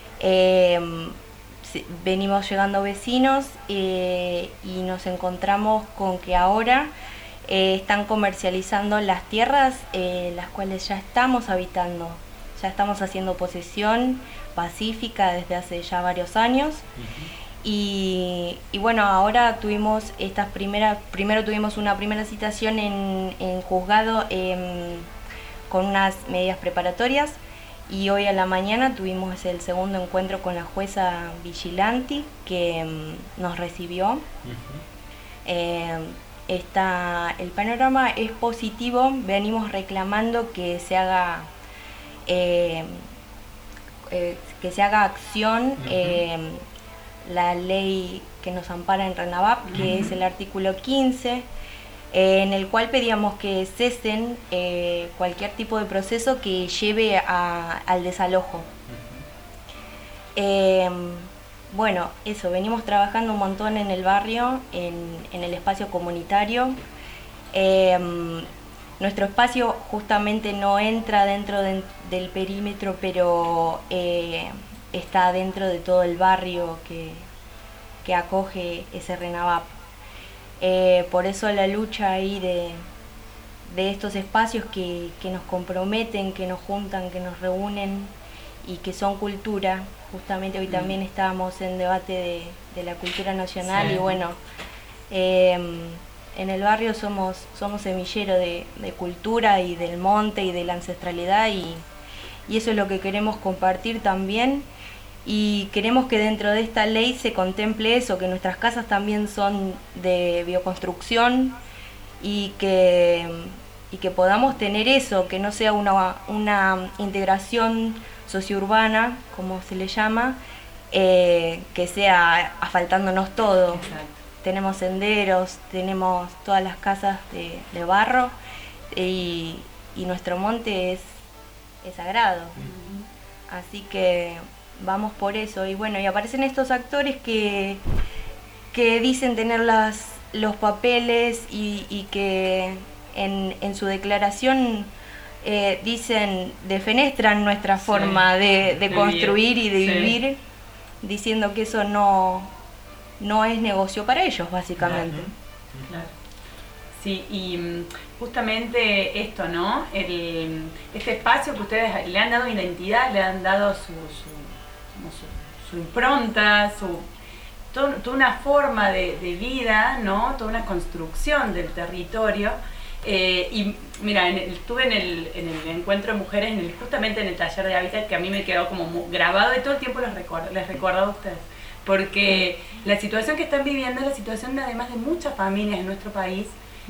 venimos llegando vecinos y nos encontramos con que ahora están comercializando las tierras las cuales ya estamos habitando, ya estamos haciendo posesión pacífica desde hace ya varios años. Y bueno, ahora tuvimos primero tuvimos una primera citación en juzgado con unas medidas preparatorias, y hoy a la mañana tuvimos el segundo encuentro con la jueza Vigilanti, que nos recibió. El panorama es positivo, venimos reclamando que se haga acción. La ley que nos ampara en RENAVAP, que es el artículo 15, en el cual pedíamos que cesen cualquier tipo de proceso que lleve al desalojo. Bueno, eso, venimos trabajando un montón en el barrio, en el espacio comunitario. Nuestro espacio justamente no entra dentro del perímetro, pero está dentro de todo el barrio que acoge ese RENAVAP. Por eso la lucha ahí de estos espacios que nos comprometen, que nos juntan, que nos reúnen y que son cultura. Justamente hoy también estábamos en debate de la cultura nacional, y bueno, en el barrio somos semillero de cultura y del monte y de la ancestralidad, y eso es lo que queremos compartir también. Y queremos que dentro de esta ley se contemple eso, que nuestras casas también son de bioconstrucción y que podamos tener eso, que no sea una integración sociourbana, como se le llama, que sea asfaltándonos todo. Exacto. Tenemos senderos, tenemos todas las casas de barro, y nuestro monte es sagrado. Así que vamos por eso. Y bueno, y aparecen estos actores que dicen tener los papeles y que en su declaración defenestran nuestra forma de construir y de vivir, diciendo que eso no es negocio para ellos, básicamente. Claro. Sí, y justamente esto, ¿no? Este espacio que ustedes le han dado identidad, le han dado su impronta, toda una forma de vida, ¿no? Toda una construcción del territorio. Y mira, estuve en el encuentro de mujeres, justamente en el taller de hábitat, que a mí me quedó como grabado, y todo el tiempo les recordaba a ustedes, porque la situación que están viviendo es la situación además de muchas familias en nuestro país,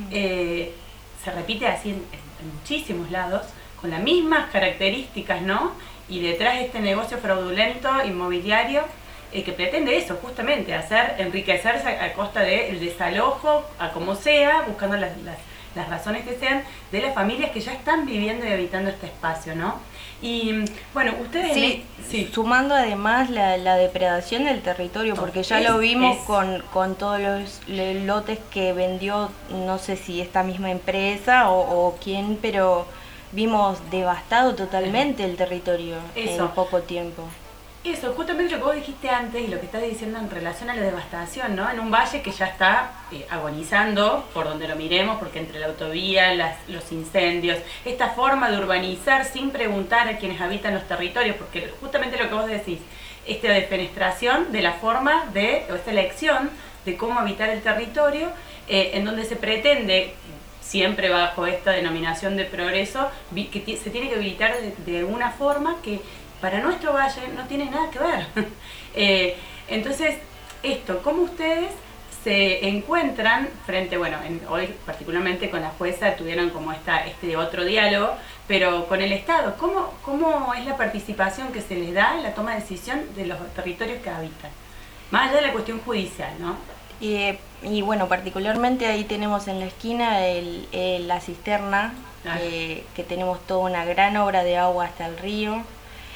se repite así en muchísimos lados, con las mismas características, ¿no? Y detrás este negocio fraudulento inmobiliario que pretende eso, justamente, enriquecerse a costa del desalojo, a como sea, buscando las razones que sean, de las familias que ya están viviendo y habitando este espacio, ¿no? Y bueno, ustedes... Sí, sumando además la depredación del territorio, porque ya lo vimos con todos los lotes que vendió, no sé si esta misma empresa o quién, pero vimos devastado totalmente el territorio en poco tiempo. Eso, justamente lo que vos dijiste antes y lo que estás diciendo en relación a la devastación, ¿no? En un valle que ya está agonizando, por donde lo miremos, porque entre la autovía, los incendios, esta forma de urbanizar sin preguntar a quienes habitan los territorios, porque justamente lo que vos decís, esta defenestración de la forma o esta elección de cómo habitar el territorio, en donde se pretende, siempre bajo esta denominación de progreso, que se tiene que habilitar de una forma que para nuestro valle no tiene nada que ver. Entonces, ¿cómo ustedes se encuentran frente, hoy particularmente con la jueza tuvieron como este otro diálogo, pero con el Estado, ¿cómo es la participación que se les da en la toma de decisión de los territorios que habitan? Más allá de la cuestión judicial, ¿no? Y bueno, particularmente ahí tenemos en la esquina la cisterna, que tenemos toda una gran obra de agua hasta el río.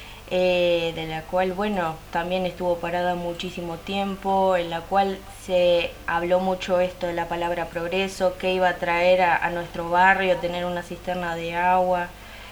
De la cual, también estuvo parada muchísimo tiempo, en la cual se habló mucho esto de la palabra progreso, que iba a traer a nuestro barrio tener una cisterna de agua.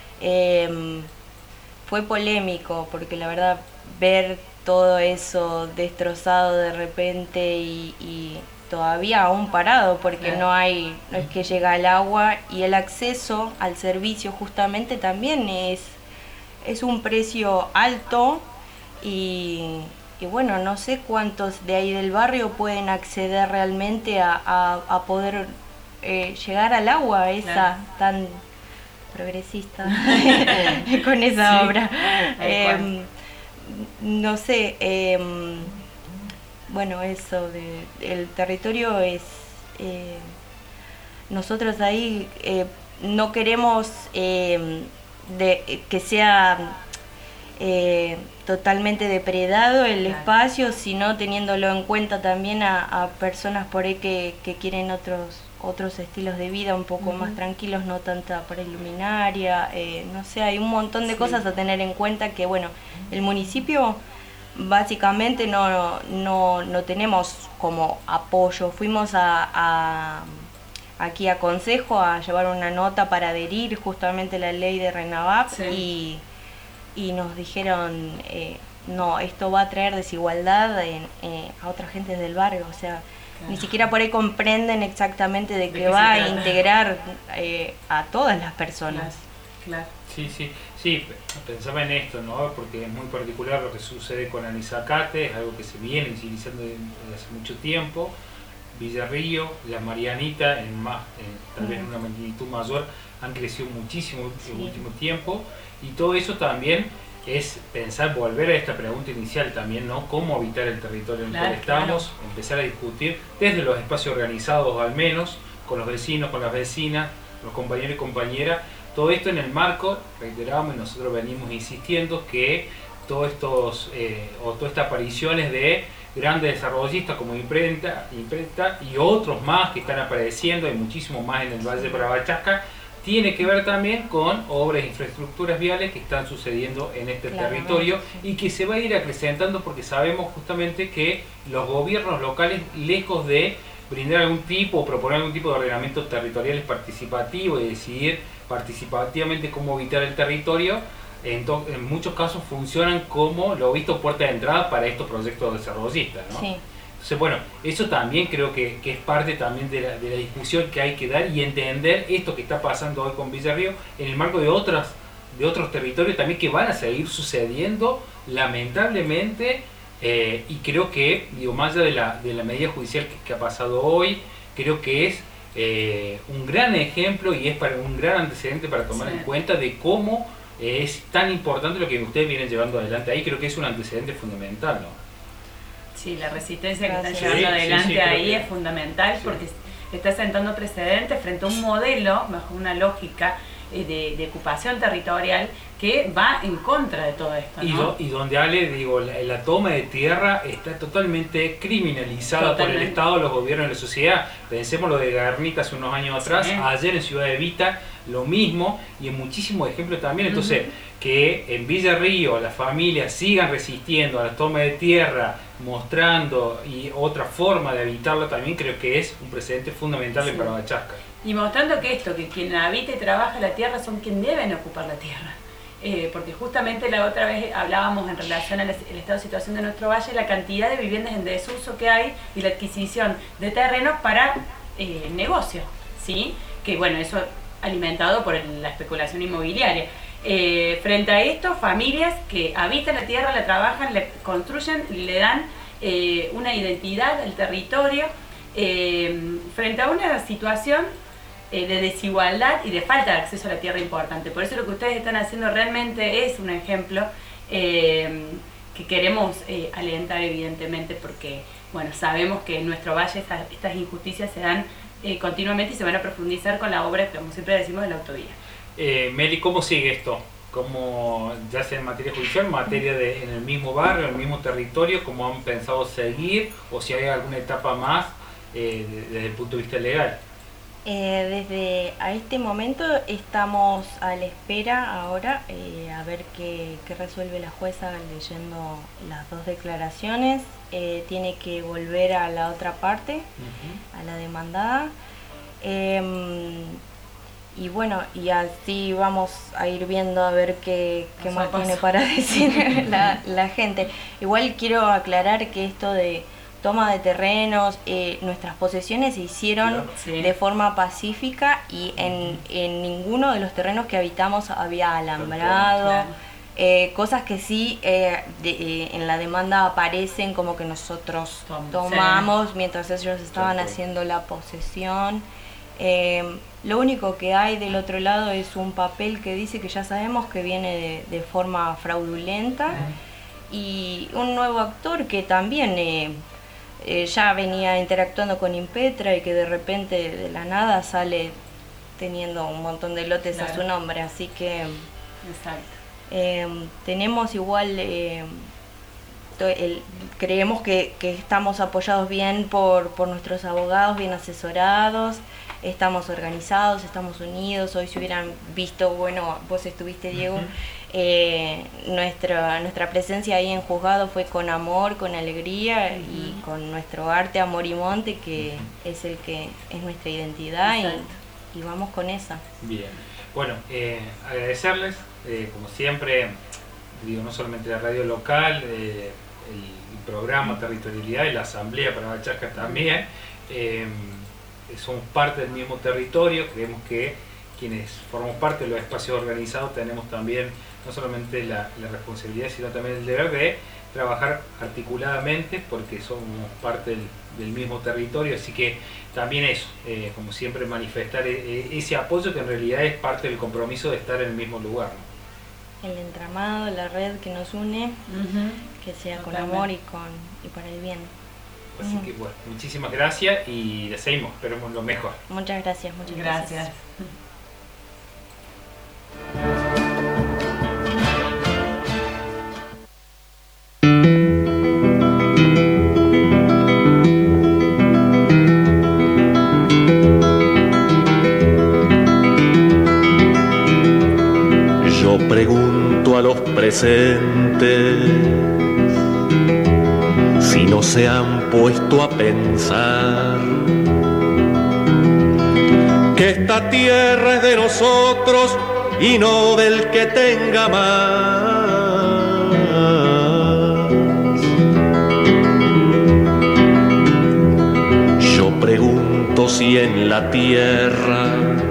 Fue polémico, porque la verdad ver todo eso destrozado de repente y todavía aún parado, porque no es que llega el agua, y el acceso al servicio justamente también es un precio alto, y no sé cuántos de ahí del barrio pueden acceder realmente a poder llegar al agua esa tan progresista con esa obra. No sé, eso el territorio es... nosotros ahí no queremos... que sea totalmente depredado el espacio, sino teniéndolo en cuenta también a personas por ahí que quieren otros estilos de vida un poco más tranquilos, no tanta para luminaria, no sé, hay un montón de cosas a tener en cuenta que el municipio básicamente no tenemos como apoyo. Fuimos a aquí a Consejo a llevar una nota para adherir justamente la ley de RENAVAP y nos dijeron, no, esto va a traer desigualdad a otras gentes del barrio, o sea, ni siquiera por ahí comprenden exactamente de qué va a integrar a todas las personas. Claro. Sí, pensaba en esto, ¿no? Porque es muy particular lo que sucede con Anizacate, es algo que se viene utilizando desde hace mucho tiempo. Villarrío, La Marianita, tal vez en una magnitud mayor, han crecido muchísimo en el último tiempo, y todo eso también es pensar, volver a esta pregunta inicial también, ¿no? ¿Cómo habitar el territorio en el cual estamos? Empezar a discutir desde los espacios organizados, al menos, con los vecinos, con las vecinas, los compañeros y compañeras. Todo esto en el marco, reiteramos, y nosotros venimos insistiendo que todas estas apariciones de grandes desarrollistas como Imprenta y otros más que están apareciendo, hay muchísimos más en el Valle de Parabachasca, tiene que ver también con obras de infraestructuras viales que están sucediendo en este territorio y que se va a ir acrecentando porque sabemos justamente que los gobiernos locales, lejos de brindar algún tipo o proponer algún tipo de ordenamiento territorial participativo y decidir participativamente cómo habitar el territorio, en muchos casos funcionan como, lo visto, puerta de entrada para estos proyectos desarrollistas, ¿no? Sí. Entonces, bueno, eso también creo que es parte también de la discusión que hay que dar y entender esto que está pasando hoy con Villarrío en el marco de otros territorios también que van a seguir sucediendo, lamentablemente, y creo que, más allá de la medida judicial que ha pasado hoy, creo que es un gran ejemplo y es un gran antecedente para tomar en cuenta de cómo es tan importante lo que ustedes vienen llevando adelante ahí. Creo que es un antecedente fundamental, ¿no? Sí, la resistencia que están llevando adelante ahí es fundamental porque está sentando precedentes frente a un modelo bajo una lógica de ocupación territorial que va en contra de todo esto, ¿no? Y donde, Ale, digo, la toma de tierra está totalmente criminalizada por el Estado, los gobiernos y la sociedad. Pensemos lo de Guernica hace unos años atrás, ayer en Ciudad de Vita, lo mismo, y en muchísimos ejemplos también. Entonces, que en Villarrío las familias sigan resistiendo a la toma de tierra, mostrando y otra forma de habitarla, también creo que es un precedente fundamental en Parabachasca. Y mostrando que quien habita y trabaja la tierra son quienes deben ocupar la tierra. Porque justamente la otra vez hablábamos en relación al estado de situación de nuestro valle, la cantidad de viviendas en desuso que hay y la adquisición de terrenos para negocios, ¿sí? Que bueno, eso alimentado por la especulación inmobiliaria. Frente a esto, familias que habitan la tierra, la trabajan, la construyen, le dan una identidad al territorio, frente a una situación de desigualdad y de falta de acceso a la tierra importante. Por eso lo que ustedes están haciendo realmente es un ejemplo que queremos alentar, evidentemente, porque bueno, sabemos que en nuestro valle estas injusticias se dan continuamente y se van a profundizar con la obra, como siempre decimos, de la autovía. Meli, ¿cómo sigue esto? ¿Cómo, ya sea en materia judicial, en materia en el mismo barrio, en el mismo territorio, cómo han pensado seguir, o si hay alguna etapa más desde el punto de vista legal? Desde a este momento estamos a la espera ahora a ver qué resuelve la jueza leyendo las dos declaraciones. Tiene que volver a la otra parte, a la demandada. Y bueno, y así vamos a ir viendo a ver qué más tiene para decir la gente. Igual quiero aclarar que esto de toma de terrenos, nuestras posesiones se hicieron de forma pacífica y en ninguno de los terrenos que habitamos había alambrado, cosas que sí en la demanda aparecen como que nosotros tomamos mientras ellos estaban haciendo la posesión. Lo único que hay del otro lado es un papel que dice que ya sabemos que viene de forma fraudulenta y un nuevo actor que también ya venía interactuando con Impetra y que de repente de la nada sale teniendo un montón de lotes a su nombre, así que tenemos igual creemos que estamos apoyados bien por nuestros abogados, bien asesorados, estamos organizados, estamos unidos. Hoy si hubieran visto, bueno, vos estuviste, Diego, nuestra presencia ahí en juzgado fue con amor, con alegría y con nuestro arte Amor y Monte, que es el que es nuestra identidad, y vamos con esa. Bien, bueno, agradecerles, como siempre, digo, no solamente la radio local, el programa Territorialidad y la Asamblea Parabachasca también, somos parte del mismo territorio. Creemos que quienes formamos parte de los espacios organizados tenemos también no solamente la responsabilidad, sino también el deber de trabajar articuladamente, porque somos parte del mismo territorio. Así que también eso, como siempre, manifestar ese apoyo que en realidad es parte del compromiso de estar en el mismo lugar, ¿no? El entramado, la red que nos une, que sea con amor y para el bien. Así que bueno, muchísimas gracias y le seguimos, esperemos lo mejor. Muchas gracias, muchas gracias. Yo pregunto a los presentes si no se han puesto a pensar que esta tierra es de nosotros y no del que tenga más. Yo pregunto si en la tierra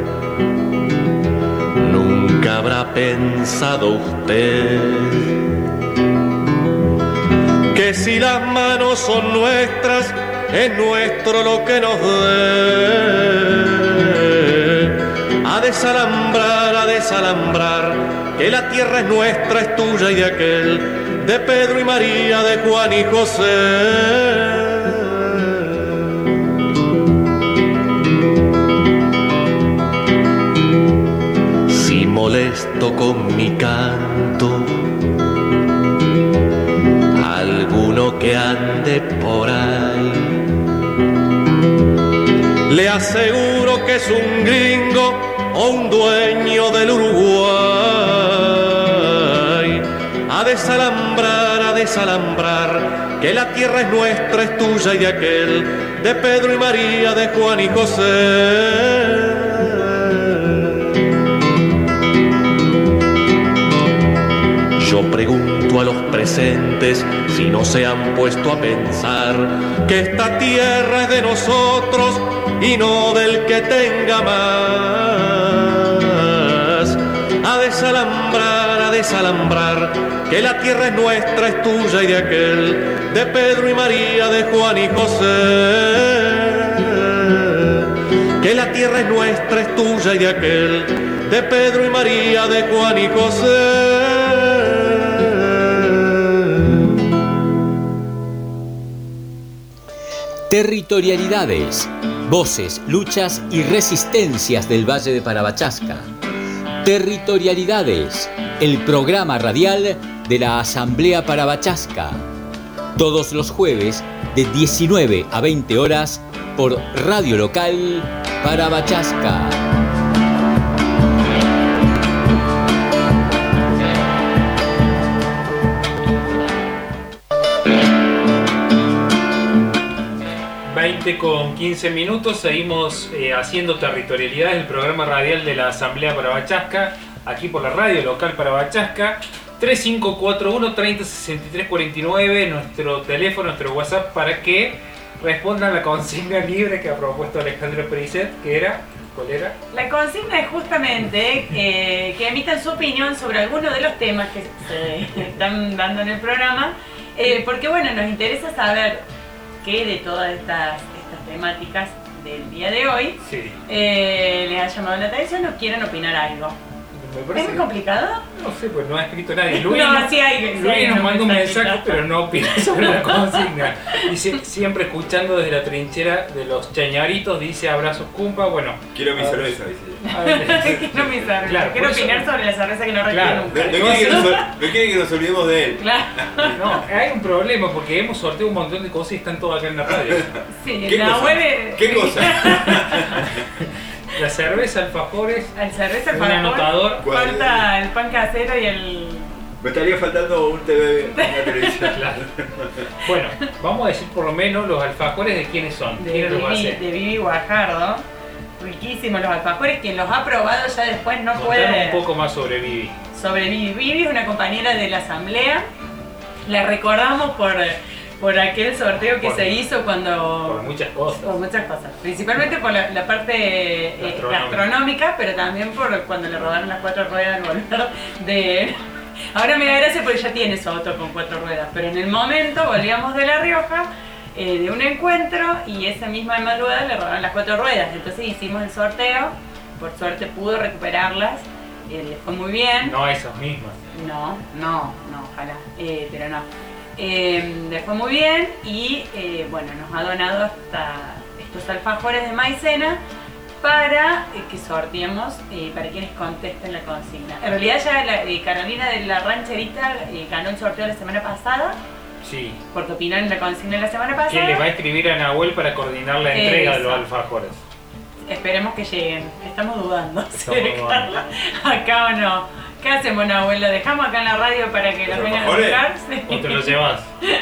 nunca habrá pensado usted que si las manos son nuestras, es nuestro lo que nos dé. A desalambrar, que la tierra es nuestra, es tuya y de aquel, de Pedro y María, de Juan y José. Si molesto con mi canto alguno que ande por ahí, le aseguro que es un gringo o un dueño del Uruguay. A desalambrar, que la tierra es nuestra, es tuya y de aquel, de Pedro y María, de Juan y José. Yo pregunto a los presentes si no se han puesto a pensar que esta tierra es de nosotros y no del que tenga más. A desalambrar, que la tierra es nuestra, es tuya y de aquel, de Pedro y María, de Juan y José. Que la tierra es nuestra, es tuya y de aquel, de Pedro y María, de Juan y José. Territorialidades, voces, luchas y resistencias del Valle de Parabachasca. Territorialidades, el programa radial de la Asamblea Parabachasca. Todos los jueves de 19 a 20 horas por Radio Local Parabachasca. Con 15 minutos seguimos haciendo Territorialidades, el programa radial de la Asamblea Parabachasca, aquí por la Radio Local Parabachasca. 3541-306349, nuestro teléfono, nuestro WhatsApp, para que respondan a la consigna libre que ha propuesto Alejandro Perisset, que era, ¿cuál era? La consigna es justamente que emitan su opinión sobre alguno de los temas que se están dando en el programa, porque bueno, nos interesa saber que de todas estas temáticas del día de hoy les ha llamado la atención o quieren opinar algo. Me ¿Es parece muy complicado? No sé, pues no ha escrito nadie. Luis, No, sí hay Luis nos un manda un mensajito. mensaje, pero no opina sobre la consigna. Dice, siempre escuchando desde la trinchera de los chañaritos, dice abrazos cumpa. Bueno, Quiero mi cerveza, dice. a ver, Quiero mi cerveza. Claro, Quiero por eso- opinar sobre la cerveza que no retiro Claro. nunca. No quiere que nos olvidemos de él. Claro. no, hay un problema porque hemos sorteado un montón de cosas y están todas acá en la radio. Sí, ¿Qué la cosa? abuela. ¿Qué cosa? La cerveza, alfajores, Al cerveza, un por favor, anotador. ¿Cuál? falta el pan casero y el. Me estaría faltando un TV, una televisión. Claro. Bueno, vamos a decir por lo menos los alfajores de quiénes son. De ¿Quiénes los Vivi, hacen? de Vivi Guajardo. Riquísimos los alfajores. Quien los ha probado ya después no Contanos puede. un poco más sobre Vivi. Sobre Vivi. Vivi es una compañera de la asamblea. La recordamos por aquel sorteo que Por- se hizo cuando. Por muchas cosas. Por muchas cosas. Principalmente por la parte gastronómica, pero también por cuando le robaron las 4 ruedas al volver de. Ahora me da gracia porque ya tiene su auto con 4 ruedas, pero en el momento volvíamos de La Rioja de un encuentro y esa misma madrugada le robaron las 4 ruedas. Entonces hicimos el sorteo, por suerte pudo recuperarlas, le fue muy bien. No esas mismas. No, ojalá, pero no. Le fue muy bien y bueno, nos ha donado hasta estos alfajores de maicena para que sorteemos para quienes contesten la consigna. En realidad ya Carolina de la Rancherita ganó el sorteo la semana pasada, Sí. porque opinó en la consigna de la semana pasada. Que le va a escribir a Nahuel para coordinar la entrega de los Eso. alfajores. Esperemos que lleguen. Estamos dudando si Estamos dudando. dejarla acá o no. ¿Qué hacemos, Nahuel? ¿Lo dejamos acá en la radio para que los ¿Los vengan a alfajores? buscar? Sí. ¿O te lo llevas?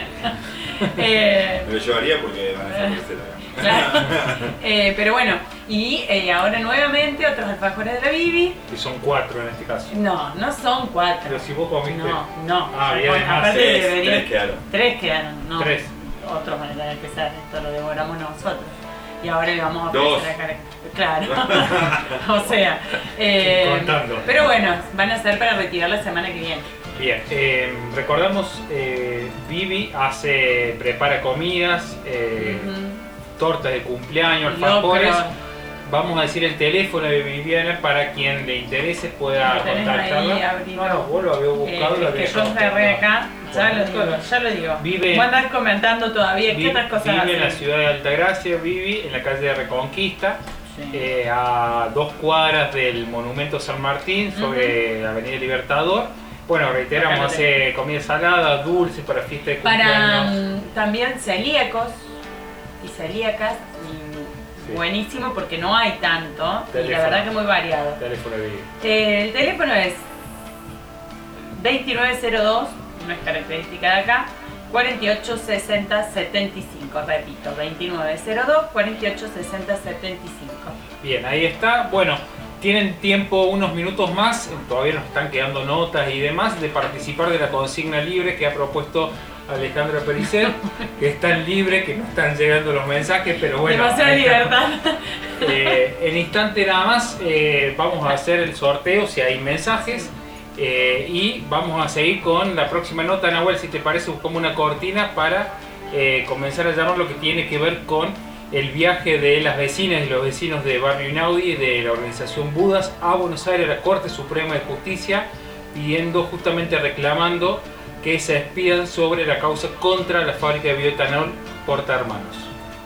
Eh, Me lo llevaría porque van a desaparecer acá. Claro. Pero bueno, y ahora nuevamente otros alfajores de la Bibi. Que son 4 en este caso. No, no son 4. Pero si vos comiste. No. Ah, y además aparte tres deberían- quedaron. 3 quedaron, no. 3. Otros van a tener que ser, esto lo devoramos nosotros. Y ahora le vamos a Dos. ofrecer acá. Claro. O sea. Contando. Pero bueno, van a ser para retirar la semana que viene. Bien, recordamos, Vivi prepara comidas, tortas de cumpleaños, alfajores. Locro. Vamos a decir el teléfono de Viviana para quien le interese pueda Lo tenés ahí, contactarla. abrido. No, vos lo había buscado, lo Es había que yo cerré acá, Bueno, ya lo digo. Vive- Vos andás comentando todavía, ¿qué otras cosas Vive en la hacen? ciudad de Altagracia, Vivi, en la calle de Reconquista, Sí. a 2 cuadras del Monumento San Martín, sobre la Avenida Libertador. Bueno, reiteramos, Acá lo hace comida salada, dulce para fiesta de Para cumpleaños. también celíacos y celíacas, Sí. buenísimo porque no hay tanto y la Teléfono. verdad que muy variado. Teléfono de Vivi. El teléfono es 2902, no es característica de acá, 48 60 75, repito, 2902 48 60 75. Bien, ahí está. Bueno, tienen tiempo unos minutos más, todavía nos están quedando notas y demás, de participar de la consigna libre que ha propuesto Alejandra Pericel, que es tan libre que no están llegando los mensajes, pero bueno. Demasiada libertad. En instante nada más vamos a hacer el sorteo si hay mensajes y vamos a seguir con la próxima nota. Nahuel, si te parece, buscamos una cortina para comenzar a llamar lo que tiene que ver con el viaje de las vecinas y los vecinos de Barrio Inaudi de la organización Budas a Buenos Aires, a la Corte Suprema de Justicia, pidiendo, justamente reclamando que se despidan sobre la causa contra la fábrica de bioetanol Porta Hermanos.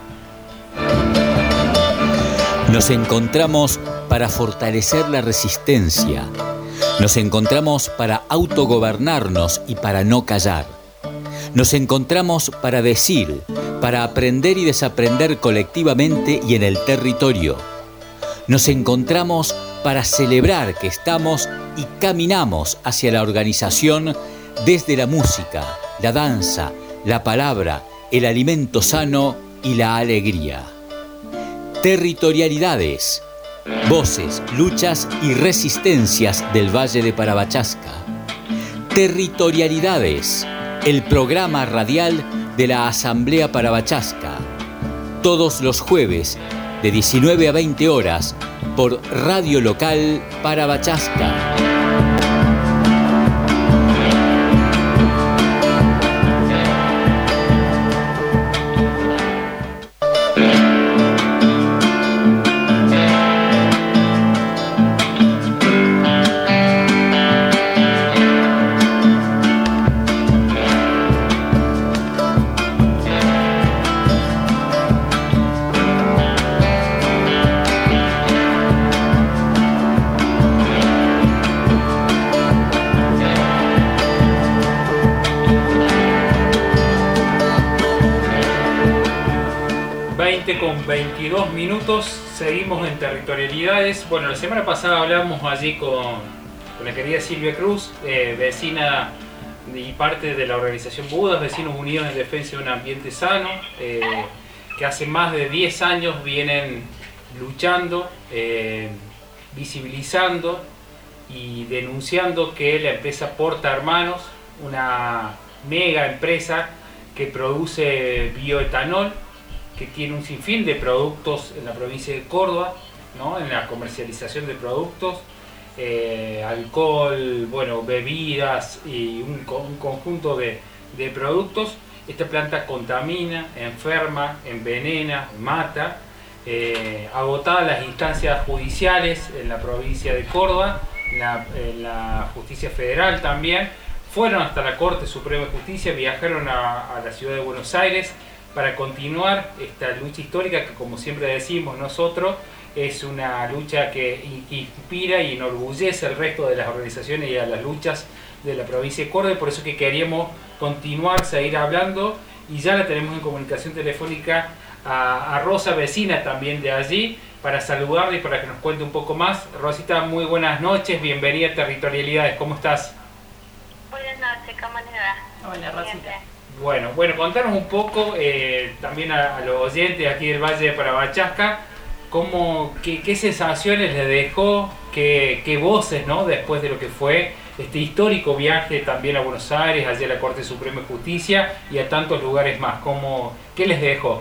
Nos encontramos para fortalecer la resistencia. Nos encontramos para autogobernarnos y para no callar. Nos encontramos para decir, para aprender y desaprender colectivamente y en el territorio. Nos encontramos para celebrar que estamos y caminamos hacia la organización desde la música, la danza, la palabra, el alimento sano y la alegría. Territorialidades, voces, luchas y resistencias del Valle de Parabachasca. Territorialidades, el programa radial de la Asamblea Parabachasca. Todos los jueves, de 19 a 20 horas, por Radio Local Parabachasca. 20:22, seguimos en territorialidades. Bueno, la semana pasada hablamos allí con la querida Silvia Cruz, vecina y parte de la organización Budas, Vecinos Unidos en Defensa de un Ambiente Sano, que hace más de 10 años vienen luchando, visibilizando y denunciando que la empresa Porta Hermanos, una mega empresa que produce bioetanol, que tiene un sinfín de productos en la provincia de Córdoba, ¿no? En la comercialización de productos, alcohol, bueno, bebidas y un conjunto de productos. Esta planta contamina, enferma, envenena, mata, agotadas las instancias judiciales en la provincia de Córdoba, en la justicia federal también, fueron hasta la Corte Suprema de Justicia, viajaron a la ciudad de Buenos Aires para continuar esta lucha histórica que, como siempre decimos nosotros, es una lucha que inspira y enorgullece al resto de las organizaciones y a las luchas de la provincia de Córdoba. Por eso que queríamos continuar, seguir hablando, y ya la tenemos en comunicación telefónica a Rosa, vecina también de allí, para saludarla y para que nos cuente un poco más. Rosita, muy buenas noches, bienvenida a Territorialidades, ¿cómo estás? Buenas noches, ¿cómo le va? Hola, Rosita. Bueno, contanos un poco también a los oyentes aquí del Valle de Parabachasca, qué sensaciones les dejó, qué voces, ¿no? Después de lo que fue este histórico viaje también a Buenos Aires, allí a la Corte Suprema de Justicia y a tantos lugares más. ¿Qué les dejó?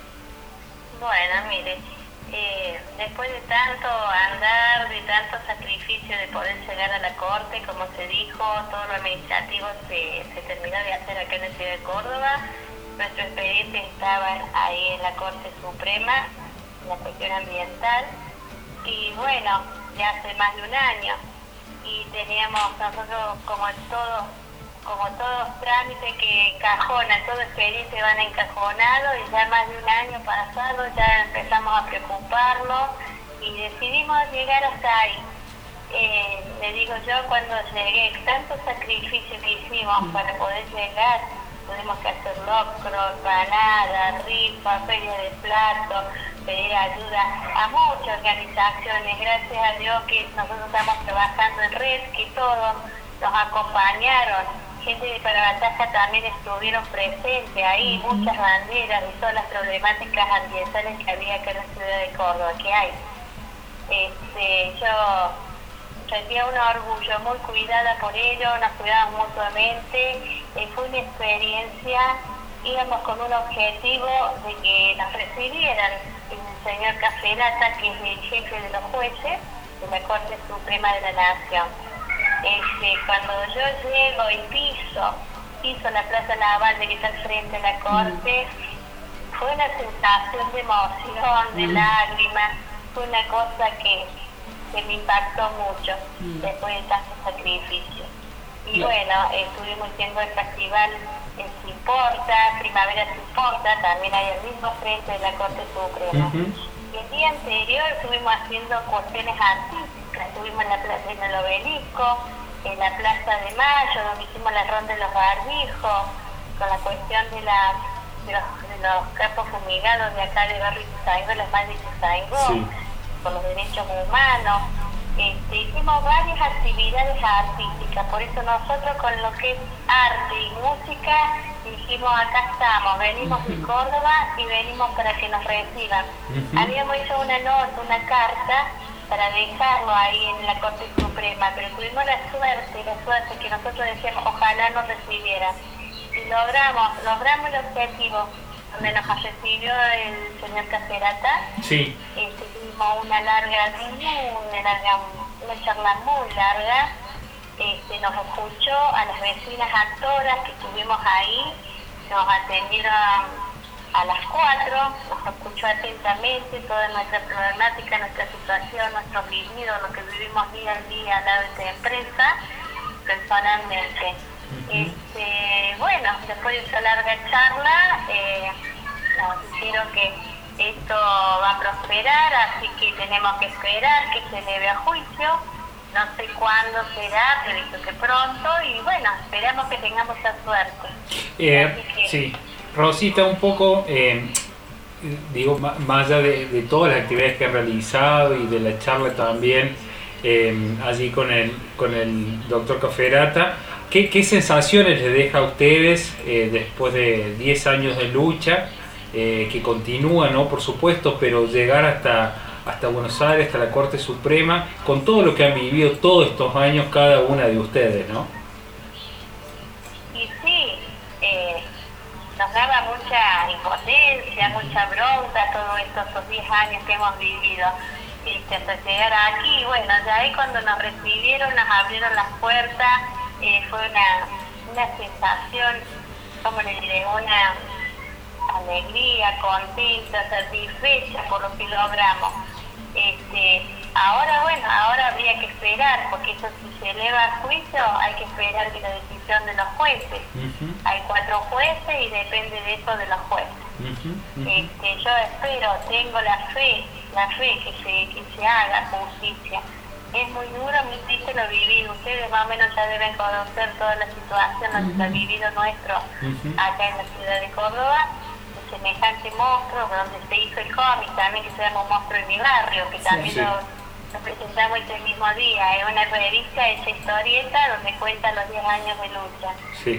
Bueno, mire, después de tanto andar, de tanto sacrificio de poder llegar a la Corte, como se dijo, todo lo administrativo se terminó de hacer acá en la ciudad de Córdoba. Nuestro expediente estaba ahí en la Corte Suprema, en la cuestión ambiental, y bueno, ya hace más de un año, y teníamos nosotros como todos trámites que encajonan, todo expediente van encajonados, y ya más de un año pasado ya empezamos a preocuparnos y decidimos llegar hasta ahí. Le digo yo, cuando llegué, tanto sacrificio que hicimos para poder llegar, tuvimos que hacer locro, empanada, rifa, feria de plato, pedir ayuda a muchas organizaciones. Gracias a Dios que nosotros estamos trabajando en red, que todos nos acompañaron. Gente de Parabachasca también estuvieron presentes ahí, muchas banderas de todas las problemáticas ambientales que había acá en la ciudad de Córdoba, que hay. Yo sentía un orgullo, muy cuidada por ello, nos cuidamos mutuamente. Fue una experiencia, íbamos con un objetivo de que nos recibieran el señor Caferata, que es el jefe de los jueces de la Corte Suprema de la Nación. Cuando yo llego y piso la Plaza Naval que está al frente de la Corte, fue una sensación de emoción, de lágrimas, fue una cosa que me impactó mucho después de tanto sacrificio. Y bueno, estuvimos haciendo el festival en Simporta, Primavera Simporta, también hay el mismo frente de la Corte Suprema. Y el día anterior estuvimos haciendo cuestiones artísticas, estuvimos en el Obelisco, en la Plaza de Mayo, donde hicimos la ronda de los barbijos, con la cuestión de los campos fumigados de acá de Barrio Ituzaingó, las madres de Ituzaingó, con los derechos humanos. Hicimos varias actividades artísticas, por eso nosotros con lo que es arte y música dijimos, acá estamos, venimos de Córdoba y venimos para que nos reciban. Habíamos hecho una nota, una carta para dejarlo ahí en la Corte Suprema, pero tuvimos la suerte que nosotros decíamos, ojalá nos recibieran. Y logramos el objetivo, donde nos recibió el señor Caferata. Sí. Tuvimos una charla muy larga. Nos escuchó a las vecinas actoras que estuvimos ahí, nos atendieron a las 4, nos escuchó atentamente toda nuestra problemática, nuestra situación, nuestros vividos, lo que vivimos día a día al lado de esta empresa, personalmente. Bueno, después de esa larga charla, nos dijeron que esto va a prosperar, así que tenemos que esperar que se eleve a juicio. No sé cuándo será, pero visto que pronto, y bueno, esperamos que tengamos esa suerte. Sí, Rosita, un poco, digo, más allá de todas las actividades que han realizado y de la charla también allí con el doctor Caferata, ¿qué sensaciones les deja a ustedes después de 10 años de lucha, que continúa, ¿no? Por supuesto, pero llegar hasta Buenos Aires, hasta la Corte Suprema, con todo lo que han vivido todos estos años cada una de ustedes, ¿no? Y sí, nos daba mucha impotencia, mucha bronca todos estos 10 años que hemos vivido. Hasta llegar aquí, bueno, ya ahí cuando nos recibieron, nos abrieron las puertas, fue una sensación, como les diré, una alegría, contenta, satisfecha por lo que logramos. Ahora, bueno, ahora habría que esperar, porque eso si se eleva a juicio, hay que esperar que la decisión de los jueces. Hay 4 jueces y depende de eso de los jueces. Yo espero, tengo la fe que se haga justicia. Es muy duro, muy triste lo vivido. Ustedes más o menos ya deben conocer toda la situación que ha vivido nuestro acá en la ciudad de Córdoba. Semejante monstruo, donde se hizo el cómic también, que se llama Un monstruo en mi barrio, que también lo presentamos este mismo día. Es una revista hecha historieta donde cuenta los 10 años de lucha. Sí,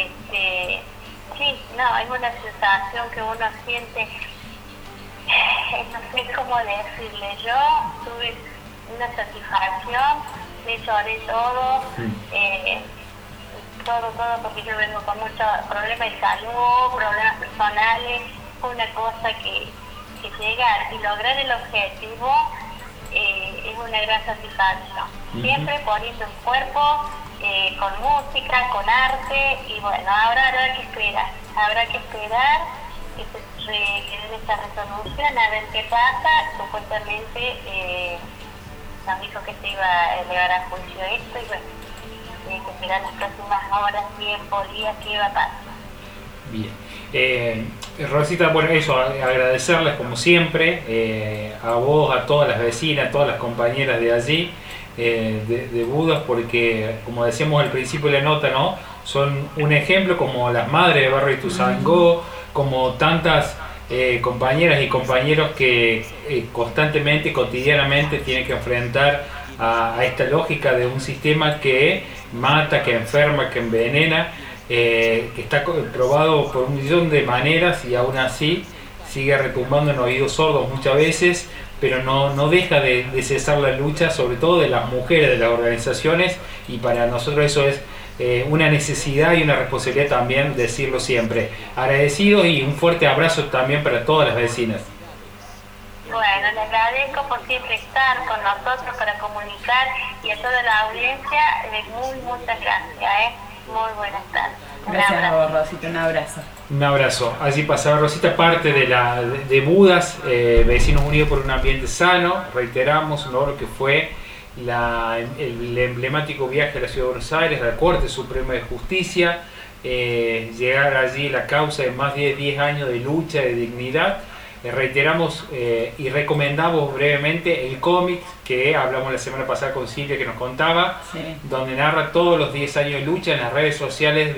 es una sensación que uno siente, no sé cómo decirle. Yo tuve una satisfacción, le lloré todo, todo, porque yo vengo con muchos problemas de salud, problemas personales. Fue una cosa que llegar y lograr el objetivo es una gran satisfacción. Siempre poniendo el cuerpo, con música, con arte, y bueno, ahora habrá que esperar que se den esta resolución, a ver qué pasa. Supuestamente nos dijo que se iba a elevar a juicio esto, y bueno, hay que esperar las próximas horas, tiempo, días, qué va a pasar. Bien. Rosita, bueno, eso, agradecerles como siempre, a vos, a todas las vecinas, a todas las compañeras de allí, de Budas, porque como decíamos al principio de la nota, ¿no? Son un ejemplo, como las madres de Barrio Ituzaingó, como tantas compañeras y compañeros que constantemente, cotidianamente tienen que enfrentar a esta lógica de un sistema que mata, que enferma, que envenena, que está probado por 1.000.000 de maneras, y aún así sigue retumbando en oídos sordos muchas veces, pero no deja de cesar la lucha, sobre todo de las mujeres, de las organizaciones, y para nosotros eso es una necesidad y una responsabilidad también decirlo siempre. Agradecidos, y un fuerte abrazo también para todas las vecinas. Bueno, les agradezco por siempre estar con nosotros para comunicar, y a toda la audiencia, muchas gracias. Muy buenas tardes. Gracias a vos, Rosita, un abrazo. Un abrazo. Allí pasaba Rosita, parte de Budas, Vecinos Unidos por un Ambiente Sano. Reiteramos, ¿no?, lo que fue el emblemático viaje a la Ciudad de Buenos Aires, a la Corte Suprema de Justicia, llegar allí la causa de más de 10 años de lucha, de dignidad. Reiteramos y recomendamos brevemente el cómic que hablamos la semana pasada con Silvia, que nos contaba, donde narra todos los 10 años de lucha, en las redes sociales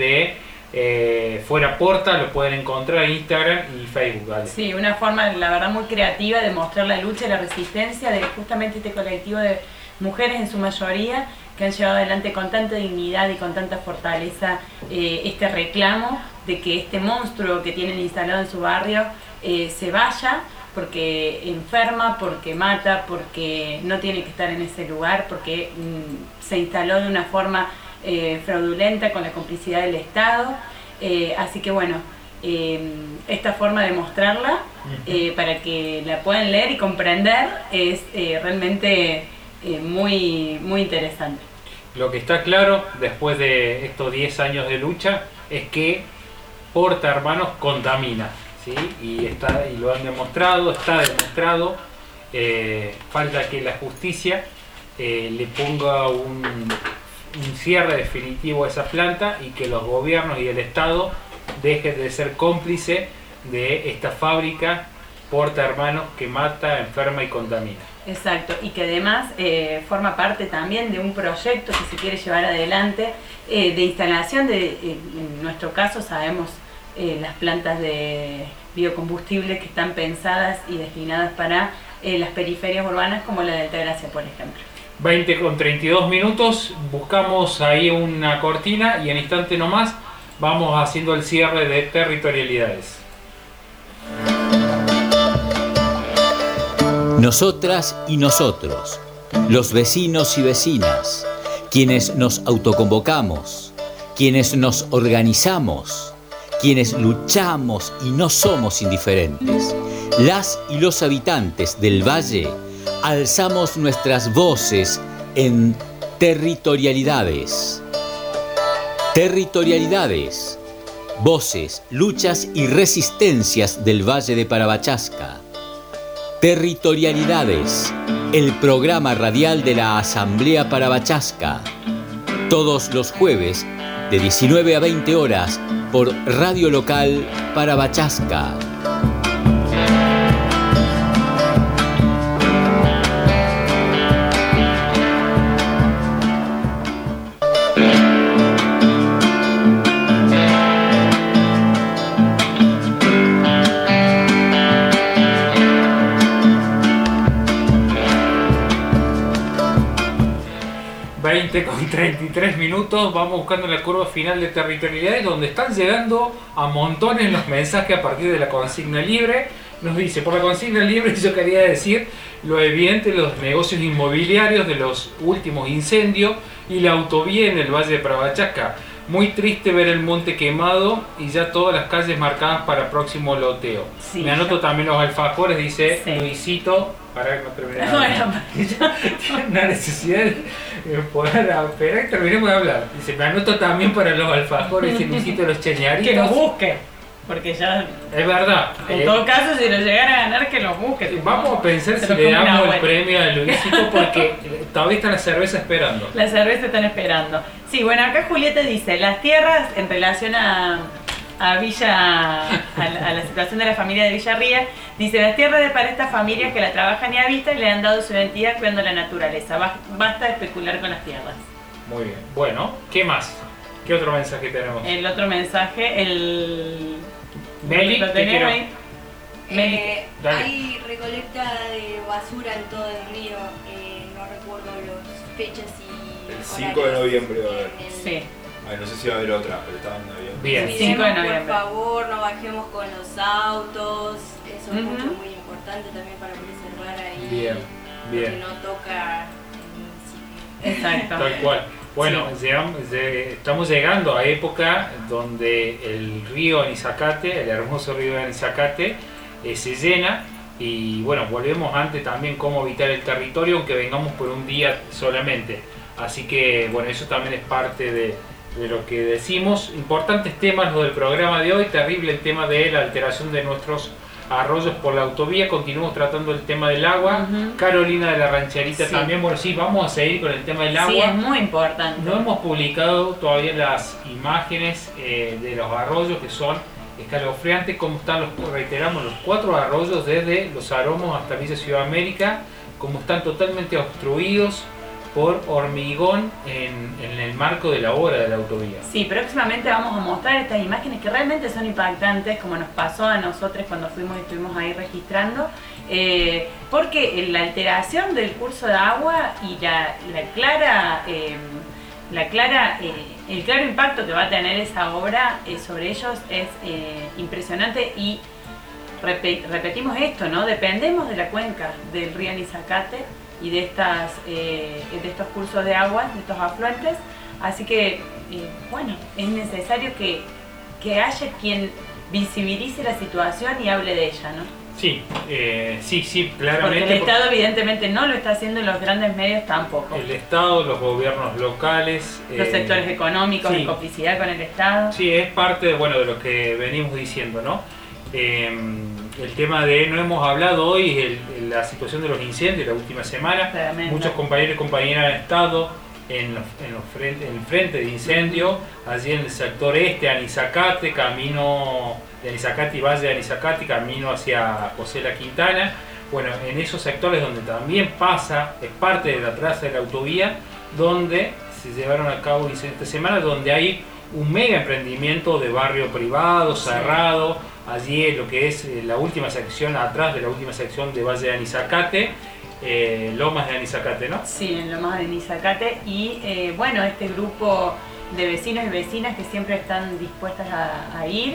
de Fuera Porta. Lo pueden encontrar en Instagram y Facebook. ¿Vale? Sí, una forma, la verdad, muy creativa de mostrar la lucha y la resistencia de justamente este colectivo de mujeres, en su mayoría, que han llevado adelante con tanta dignidad y con tanta fortaleza este reclamo de que este monstruo que tienen instalado en su barrio se vaya, porque enferma, porque mata, porque no tiene que estar en ese lugar, porque se instaló de una forma fraudulenta con la complicidad del Estado. Así que bueno, esta forma de mostrarla para que la puedan leer y comprender es realmente muy interesante. Lo que está claro después de estos 10 años de lucha es que Porta Hermanos contamina, ¿sí? Y lo han demostrado, está demostrado. Falta que la justicia le ponga un cierre definitivo a esa planta, y que los gobiernos y el Estado dejen de ser cómplice de esta fábrica Porta Hermanos que mata, enferma y contamina. Exacto, y que además forma parte también de un proyecto que se quiere llevar adelante de instalación en nuestro caso sabemos las plantas de biocombustible que están pensadas y destinadas para las periferias urbanas como la de Altagracia, por ejemplo. 20:32 minutos, buscamos ahí una cortina y en instante nomás vamos haciendo el cierre de territorialidades. Nosotras y nosotros, los vecinos y vecinas, quienes nos autoconvocamos, quienes nos organizamos, quienes luchamos y no somos indiferentes, las y los habitantes del valle, alzamos nuestras voces en territorialidades. Territorialidades, voces, luchas y resistencias del Valle de Parabachasca. Territorialidades, el programa radial de la Asamblea Parabachasca. Todos los jueves, de 19 a 20 horas, por Radio Local Parabachasca. Con 33 minutos, vamos buscando la curva final de territorialidades, donde están llegando a montones los mensajes a partir de la consigna libre. Nos dice, por la consigna libre yo quería decir lo evidente, los negocios inmobiliarios de los últimos incendios y la autovía en el Valle de Parabachasca. Muy triste ver el monte quemado y ya todas las calles marcadas para próximo loteo. Sí, me anoto también los alfajores, dice sí. Luisito, para que no termine. Bueno, Tiene una necesidad de poder esperar que terminemos de hablar. Dice, me anoto también para los alfajores, dice Luisito, los cheñaritos. que los busque, porque ya... Es verdad. En todo caso, si lo llegara a ganar, que los busque. Vamos a pensar si le damos el premio a Luisito, porque todavía está la cerveza esperando. La cerveza están esperando. Sí, bueno, acá Julieta dice, las tierras en relación a la situación de la familia de Villarría, dice, las tierras de para estas familias que la trabajan y habitan le han dado su identidad cuidando la naturaleza. Basta de especular con las tierras. Muy bien. Bueno, ¿qué más? ¿Qué otro mensaje tenemos? El otro mensaje, el... Meli, ¿lo tenés quiero... ahí? Meli. Hay recolecta de basura en todo el río, no recuerdo las fechas y... El 5 de noviembre va a haber. Sí. Ay, no sé si va a haber otra, pero está en noviembre. Bien. Cuidemos, 5 de noviembre. por favor, no bajemos con los autos, eso es Ujú. muy importante también para preservar ahí. Bien, bien. Que no toca el municipio. Exacto. Tal cual. Bueno, estamos llegando a época donde el río Anizacate, el hermoso río Anizacate, se llena y bueno, volvemos antes también cómo evitar el territorio, aunque vengamos por un día solamente. Así que bueno, eso también es parte de lo que decimos. Importantes temas lo del programa de hoy, terrible el tema de la alteración de nuestros arroyos por la autovía, continuamos tratando el tema del agua. Carolina de la Rancherita Sí. también, bueno, sí, vamos a seguir con el tema del agua. Sí, es muy importante. No hemos publicado todavía las imágenes de los arroyos, que son escalofriantes, como están reiteramos, los 4 arroyos desde Los Aromos hasta Villa Ciudad América, como están totalmente obstruidos por hormigón en el marco de la obra de la autovía. Sí, próximamente vamos a mostrar estas imágenes que realmente son impactantes, como nos pasó a nosotros cuando fuimos y estuvimos ahí registrando, porque la alteración del curso de agua y el claro impacto que va a tener esa obra sobre ellos es impresionante y repetimos esto, ¿no? Dependemos de la cuenca del río Anizacate y de estos cursos de agua, de estos afluentes, así que bueno, es necesario que haya quien visibilice la situación y hable de ella, ¿no? Sí, sí, claramente. Porque el Estado evidentemente no lo está haciendo y los grandes medios tampoco. El Estado, los gobiernos locales, Los sectores económicos, sí. en complicidad con el Estado. Sí, es parte de lo que venimos diciendo, ¿no? El tema de, no hemos hablado hoy, la situación de los incendios la última semana. Tremendo. Muchos compañeros y compañeras han estado en el frente de incendio, allí en el sector este, Anizacate, camino de Anizacate y Valle de Anizacate, camino hacia José La Quintana. Bueno, en esos sectores donde también pasa, es parte de la traza de la autovía, donde se llevaron a cabo incendios esta semana, donde hay un mega emprendimiento de barrio privado, cerrado, allí en lo que es la última sección, atrás de la última sección de Valle de Anizacate, Lomas de Anizacate, ¿no? Sí, en Lomas de Anizacate, y bueno, este grupo de vecinos y vecinas que siempre están dispuestas a ir,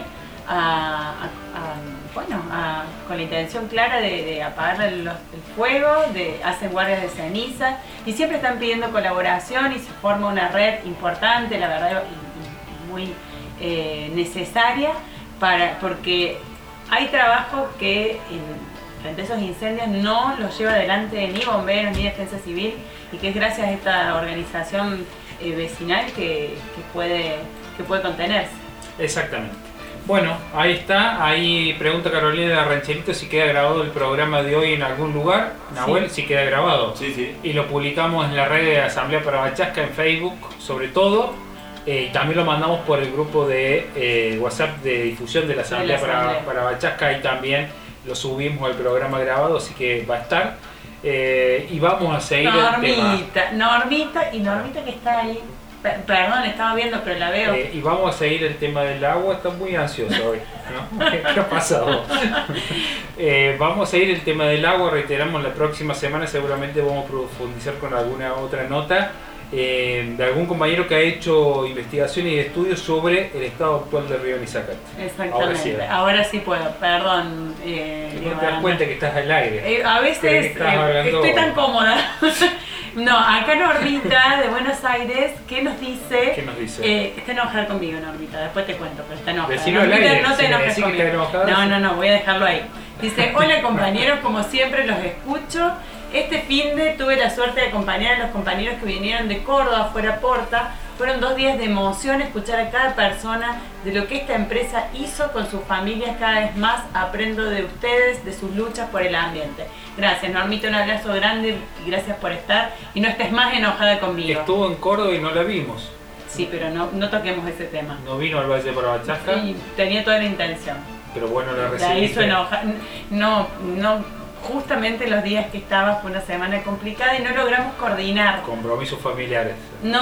con la intención clara de apagar el fuego, hacen guardias de ceniza y siempre están pidiendo colaboración y se forma una red importante, la verdad, y muy necesaria, porque hay trabajo que frente a esos incendios no los lleva adelante ni bomberos ni defensa civil, y que es gracias a esta organización vecinal que puede contenerse. Exactamente. Bueno, ahí está. Ahí pregunta Carolina de Rancherito si queda grabado el programa de hoy en algún lugar. Nahuel, sí queda grabado. Sí. Y lo publicamos en la red de Asamblea Parabachasca, en Facebook sobre todo. Y también lo mandamos por el grupo de WhatsApp de difusión de la Asamblea Parabachasca. Ahí también lo subimos al programa grabado, así que va a estar. Y vamos a seguir el tema. Normita que está ahí. Perdón, estaba viendo, pero la veo. Y vamos a seguir el tema del agua. Está muy ansioso hoy, ¿no? ¿Qué ha pasado? Vamos a seguir el tema del agua. Reiteramos, la próxima semana seguramente vamos a profundizar con alguna otra nota de algún compañero que ha hecho investigaciones y estudios sobre el estado actual del río Anizacate. Exactamente. Ahora sí puedo. Perdón. No te das cuenta que estás al aire. A veces estoy tan cómoda. No, acá Normita de Buenos Aires, ¿qué nos dice? ¿Qué nos dice? Está enojada conmigo, Normita, después te cuento, pero está enojada. Decilo al aire, no te enojes si conmigo. No, voy a dejarlo ahí. Dice, hola compañeros, como siempre los escucho. Este finde tuve la suerte de acompañar a los compañeros que vinieron de Córdoba, fuera Porta. Fueron 2 días de emoción escuchar a cada persona de lo que esta empresa hizo con sus familias. Cada vez más aprendo de ustedes, de sus luchas por el ambiente. Gracias, Normita, un abrazo grande y gracias por estar. Y no estés más enojada conmigo. Estuvo en Córdoba y no la vimos. Sí, pero no toquemos ese tema. No vino al Valle de Parabachasca. Sí, tenía toda la intención. Pero bueno, la recibiste. La hizo enojar. No. Justamente los días que estaba fue una semana complicada y no logramos coordinar. Compromisos familiares. No.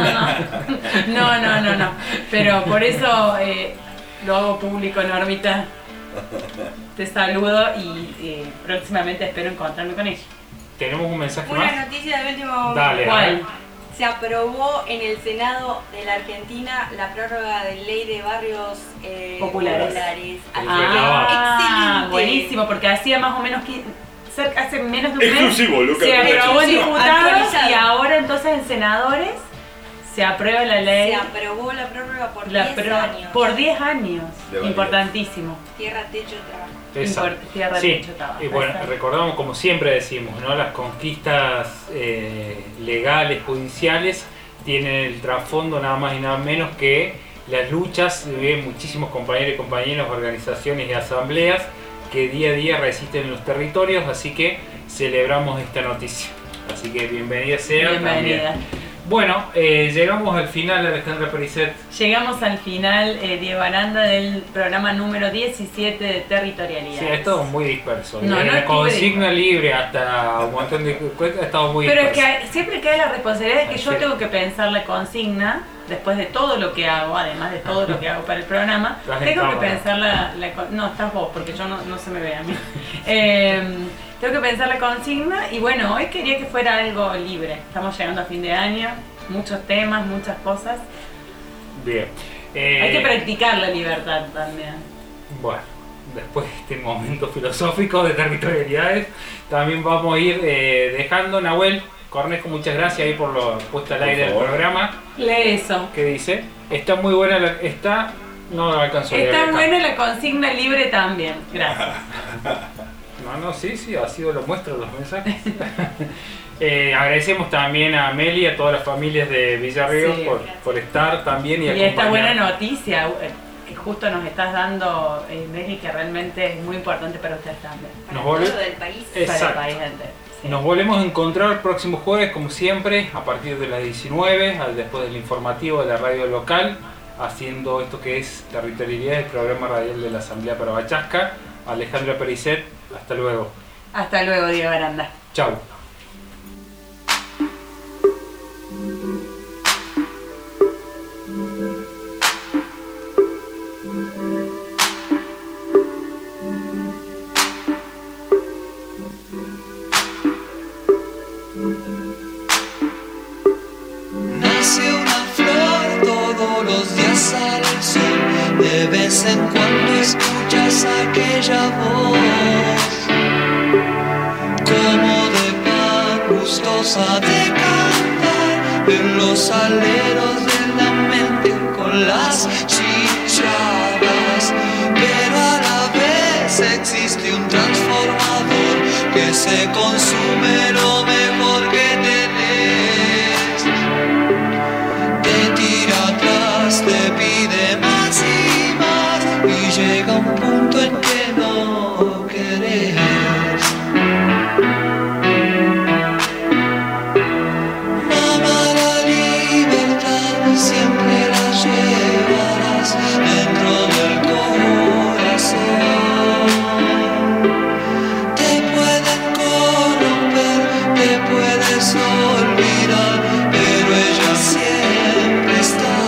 Pero por eso lo hago público, Normita. Te saludo y próximamente espero encontrarme con ella. ¿Tenemos un mensaje más? Una noticia del último momento. Dale, ¿cuál? Se aprobó en el Senado de la Argentina la prórroga de ley de barrios populares. Excelente. Buenísimo, porque hacía más o menos hace menos de un mes Exclusivo, Lucas. se aprobó en diputados Actualizado. y ahora entonces en senadores se aprueba la ley. Se aprobó la prórroga por 10 años. Por 10 años. De validez. Importantísimo. Tierra, techo, trabajo. Exacto. Sí, y bueno, recordamos, como siempre decimos, ¿no? Las conquistas legales, judiciales, tienen el trasfondo nada más y nada menos que las luchas de muchísimos compañeros y compañeras, organizaciones y asambleas que día a día resisten en los territorios, así que celebramos esta noticia. Así que bienvenida sea. Bienvenida. También. Bueno, llegamos al final, Alejandra Pericet. Llegamos al final, Diego Aranda, del programa número 17 de Territorialidad. Sí, ha estado muy disperso. No, Desde no la estuve consigna libre hasta un montón de cosas, ha estado muy Pero disperso. es que siempre cae la responsabilidad de que yo Sí. tengo que pensar la consigna, después de todo lo que hago, además de todo lo que hago para el programa, Estás en tengo que cámara. pensar no, estás vos, porque yo no se me ve a mí. Tengo que pensar la consigna y bueno, hoy quería que fuera algo libre. Estamos llegando a fin de año, muchos temas, muchas cosas. Bien. Hay que practicar la libertad también. Bueno, después de este momento filosófico de territorialidades, también vamos a ir dejando. Nahuel Cornejo, muchas gracias ahí por lo puesto al aire del programa. Lee eso. ¿Qué dice? Está muy buena no alcanzó a leer Está acá. buena la consigna libre también. Gracias. No, sí, ha sido lo muestro los mensajes. Agradecemos también a Meli y a todas las familias de Villarríos Sí. por estar también y Y esta acompañar. buena noticia que justo nos estás dando, Meli, que realmente es muy importante para ustedes también. Nos volvemos Todo del país. Exacto. Para el país entero. Sí. Nos volvemos a encontrar el próximo jueves, como siempre, a partir de las 19, después del informativo de la radio local, haciendo esto que es Territorialidad, el programa radial de la Asamblea Parabachasca. Alejandra Pericet, hasta luego. Hasta luego, Diego Aranda. Chau. sale el sol, de vez en cuando escuchas aquella voz, como de pan gustosa de cantar en los aleros de la mente con las chicharras, pero a la vez existe un transformador que se consume lo mejor que tenés, te tira atrás, te pide más y más y llega un punto en que no querés. Mamá, la libertad siempre la llevarás dentro del corazón. Te pueden corromper, te puedes olvidar, pero ella siempre está.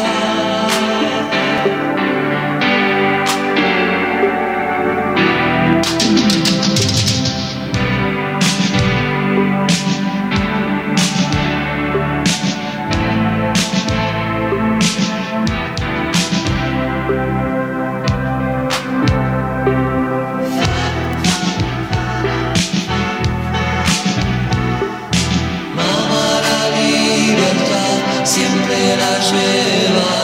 Mamá, la libertad siempre la lleva.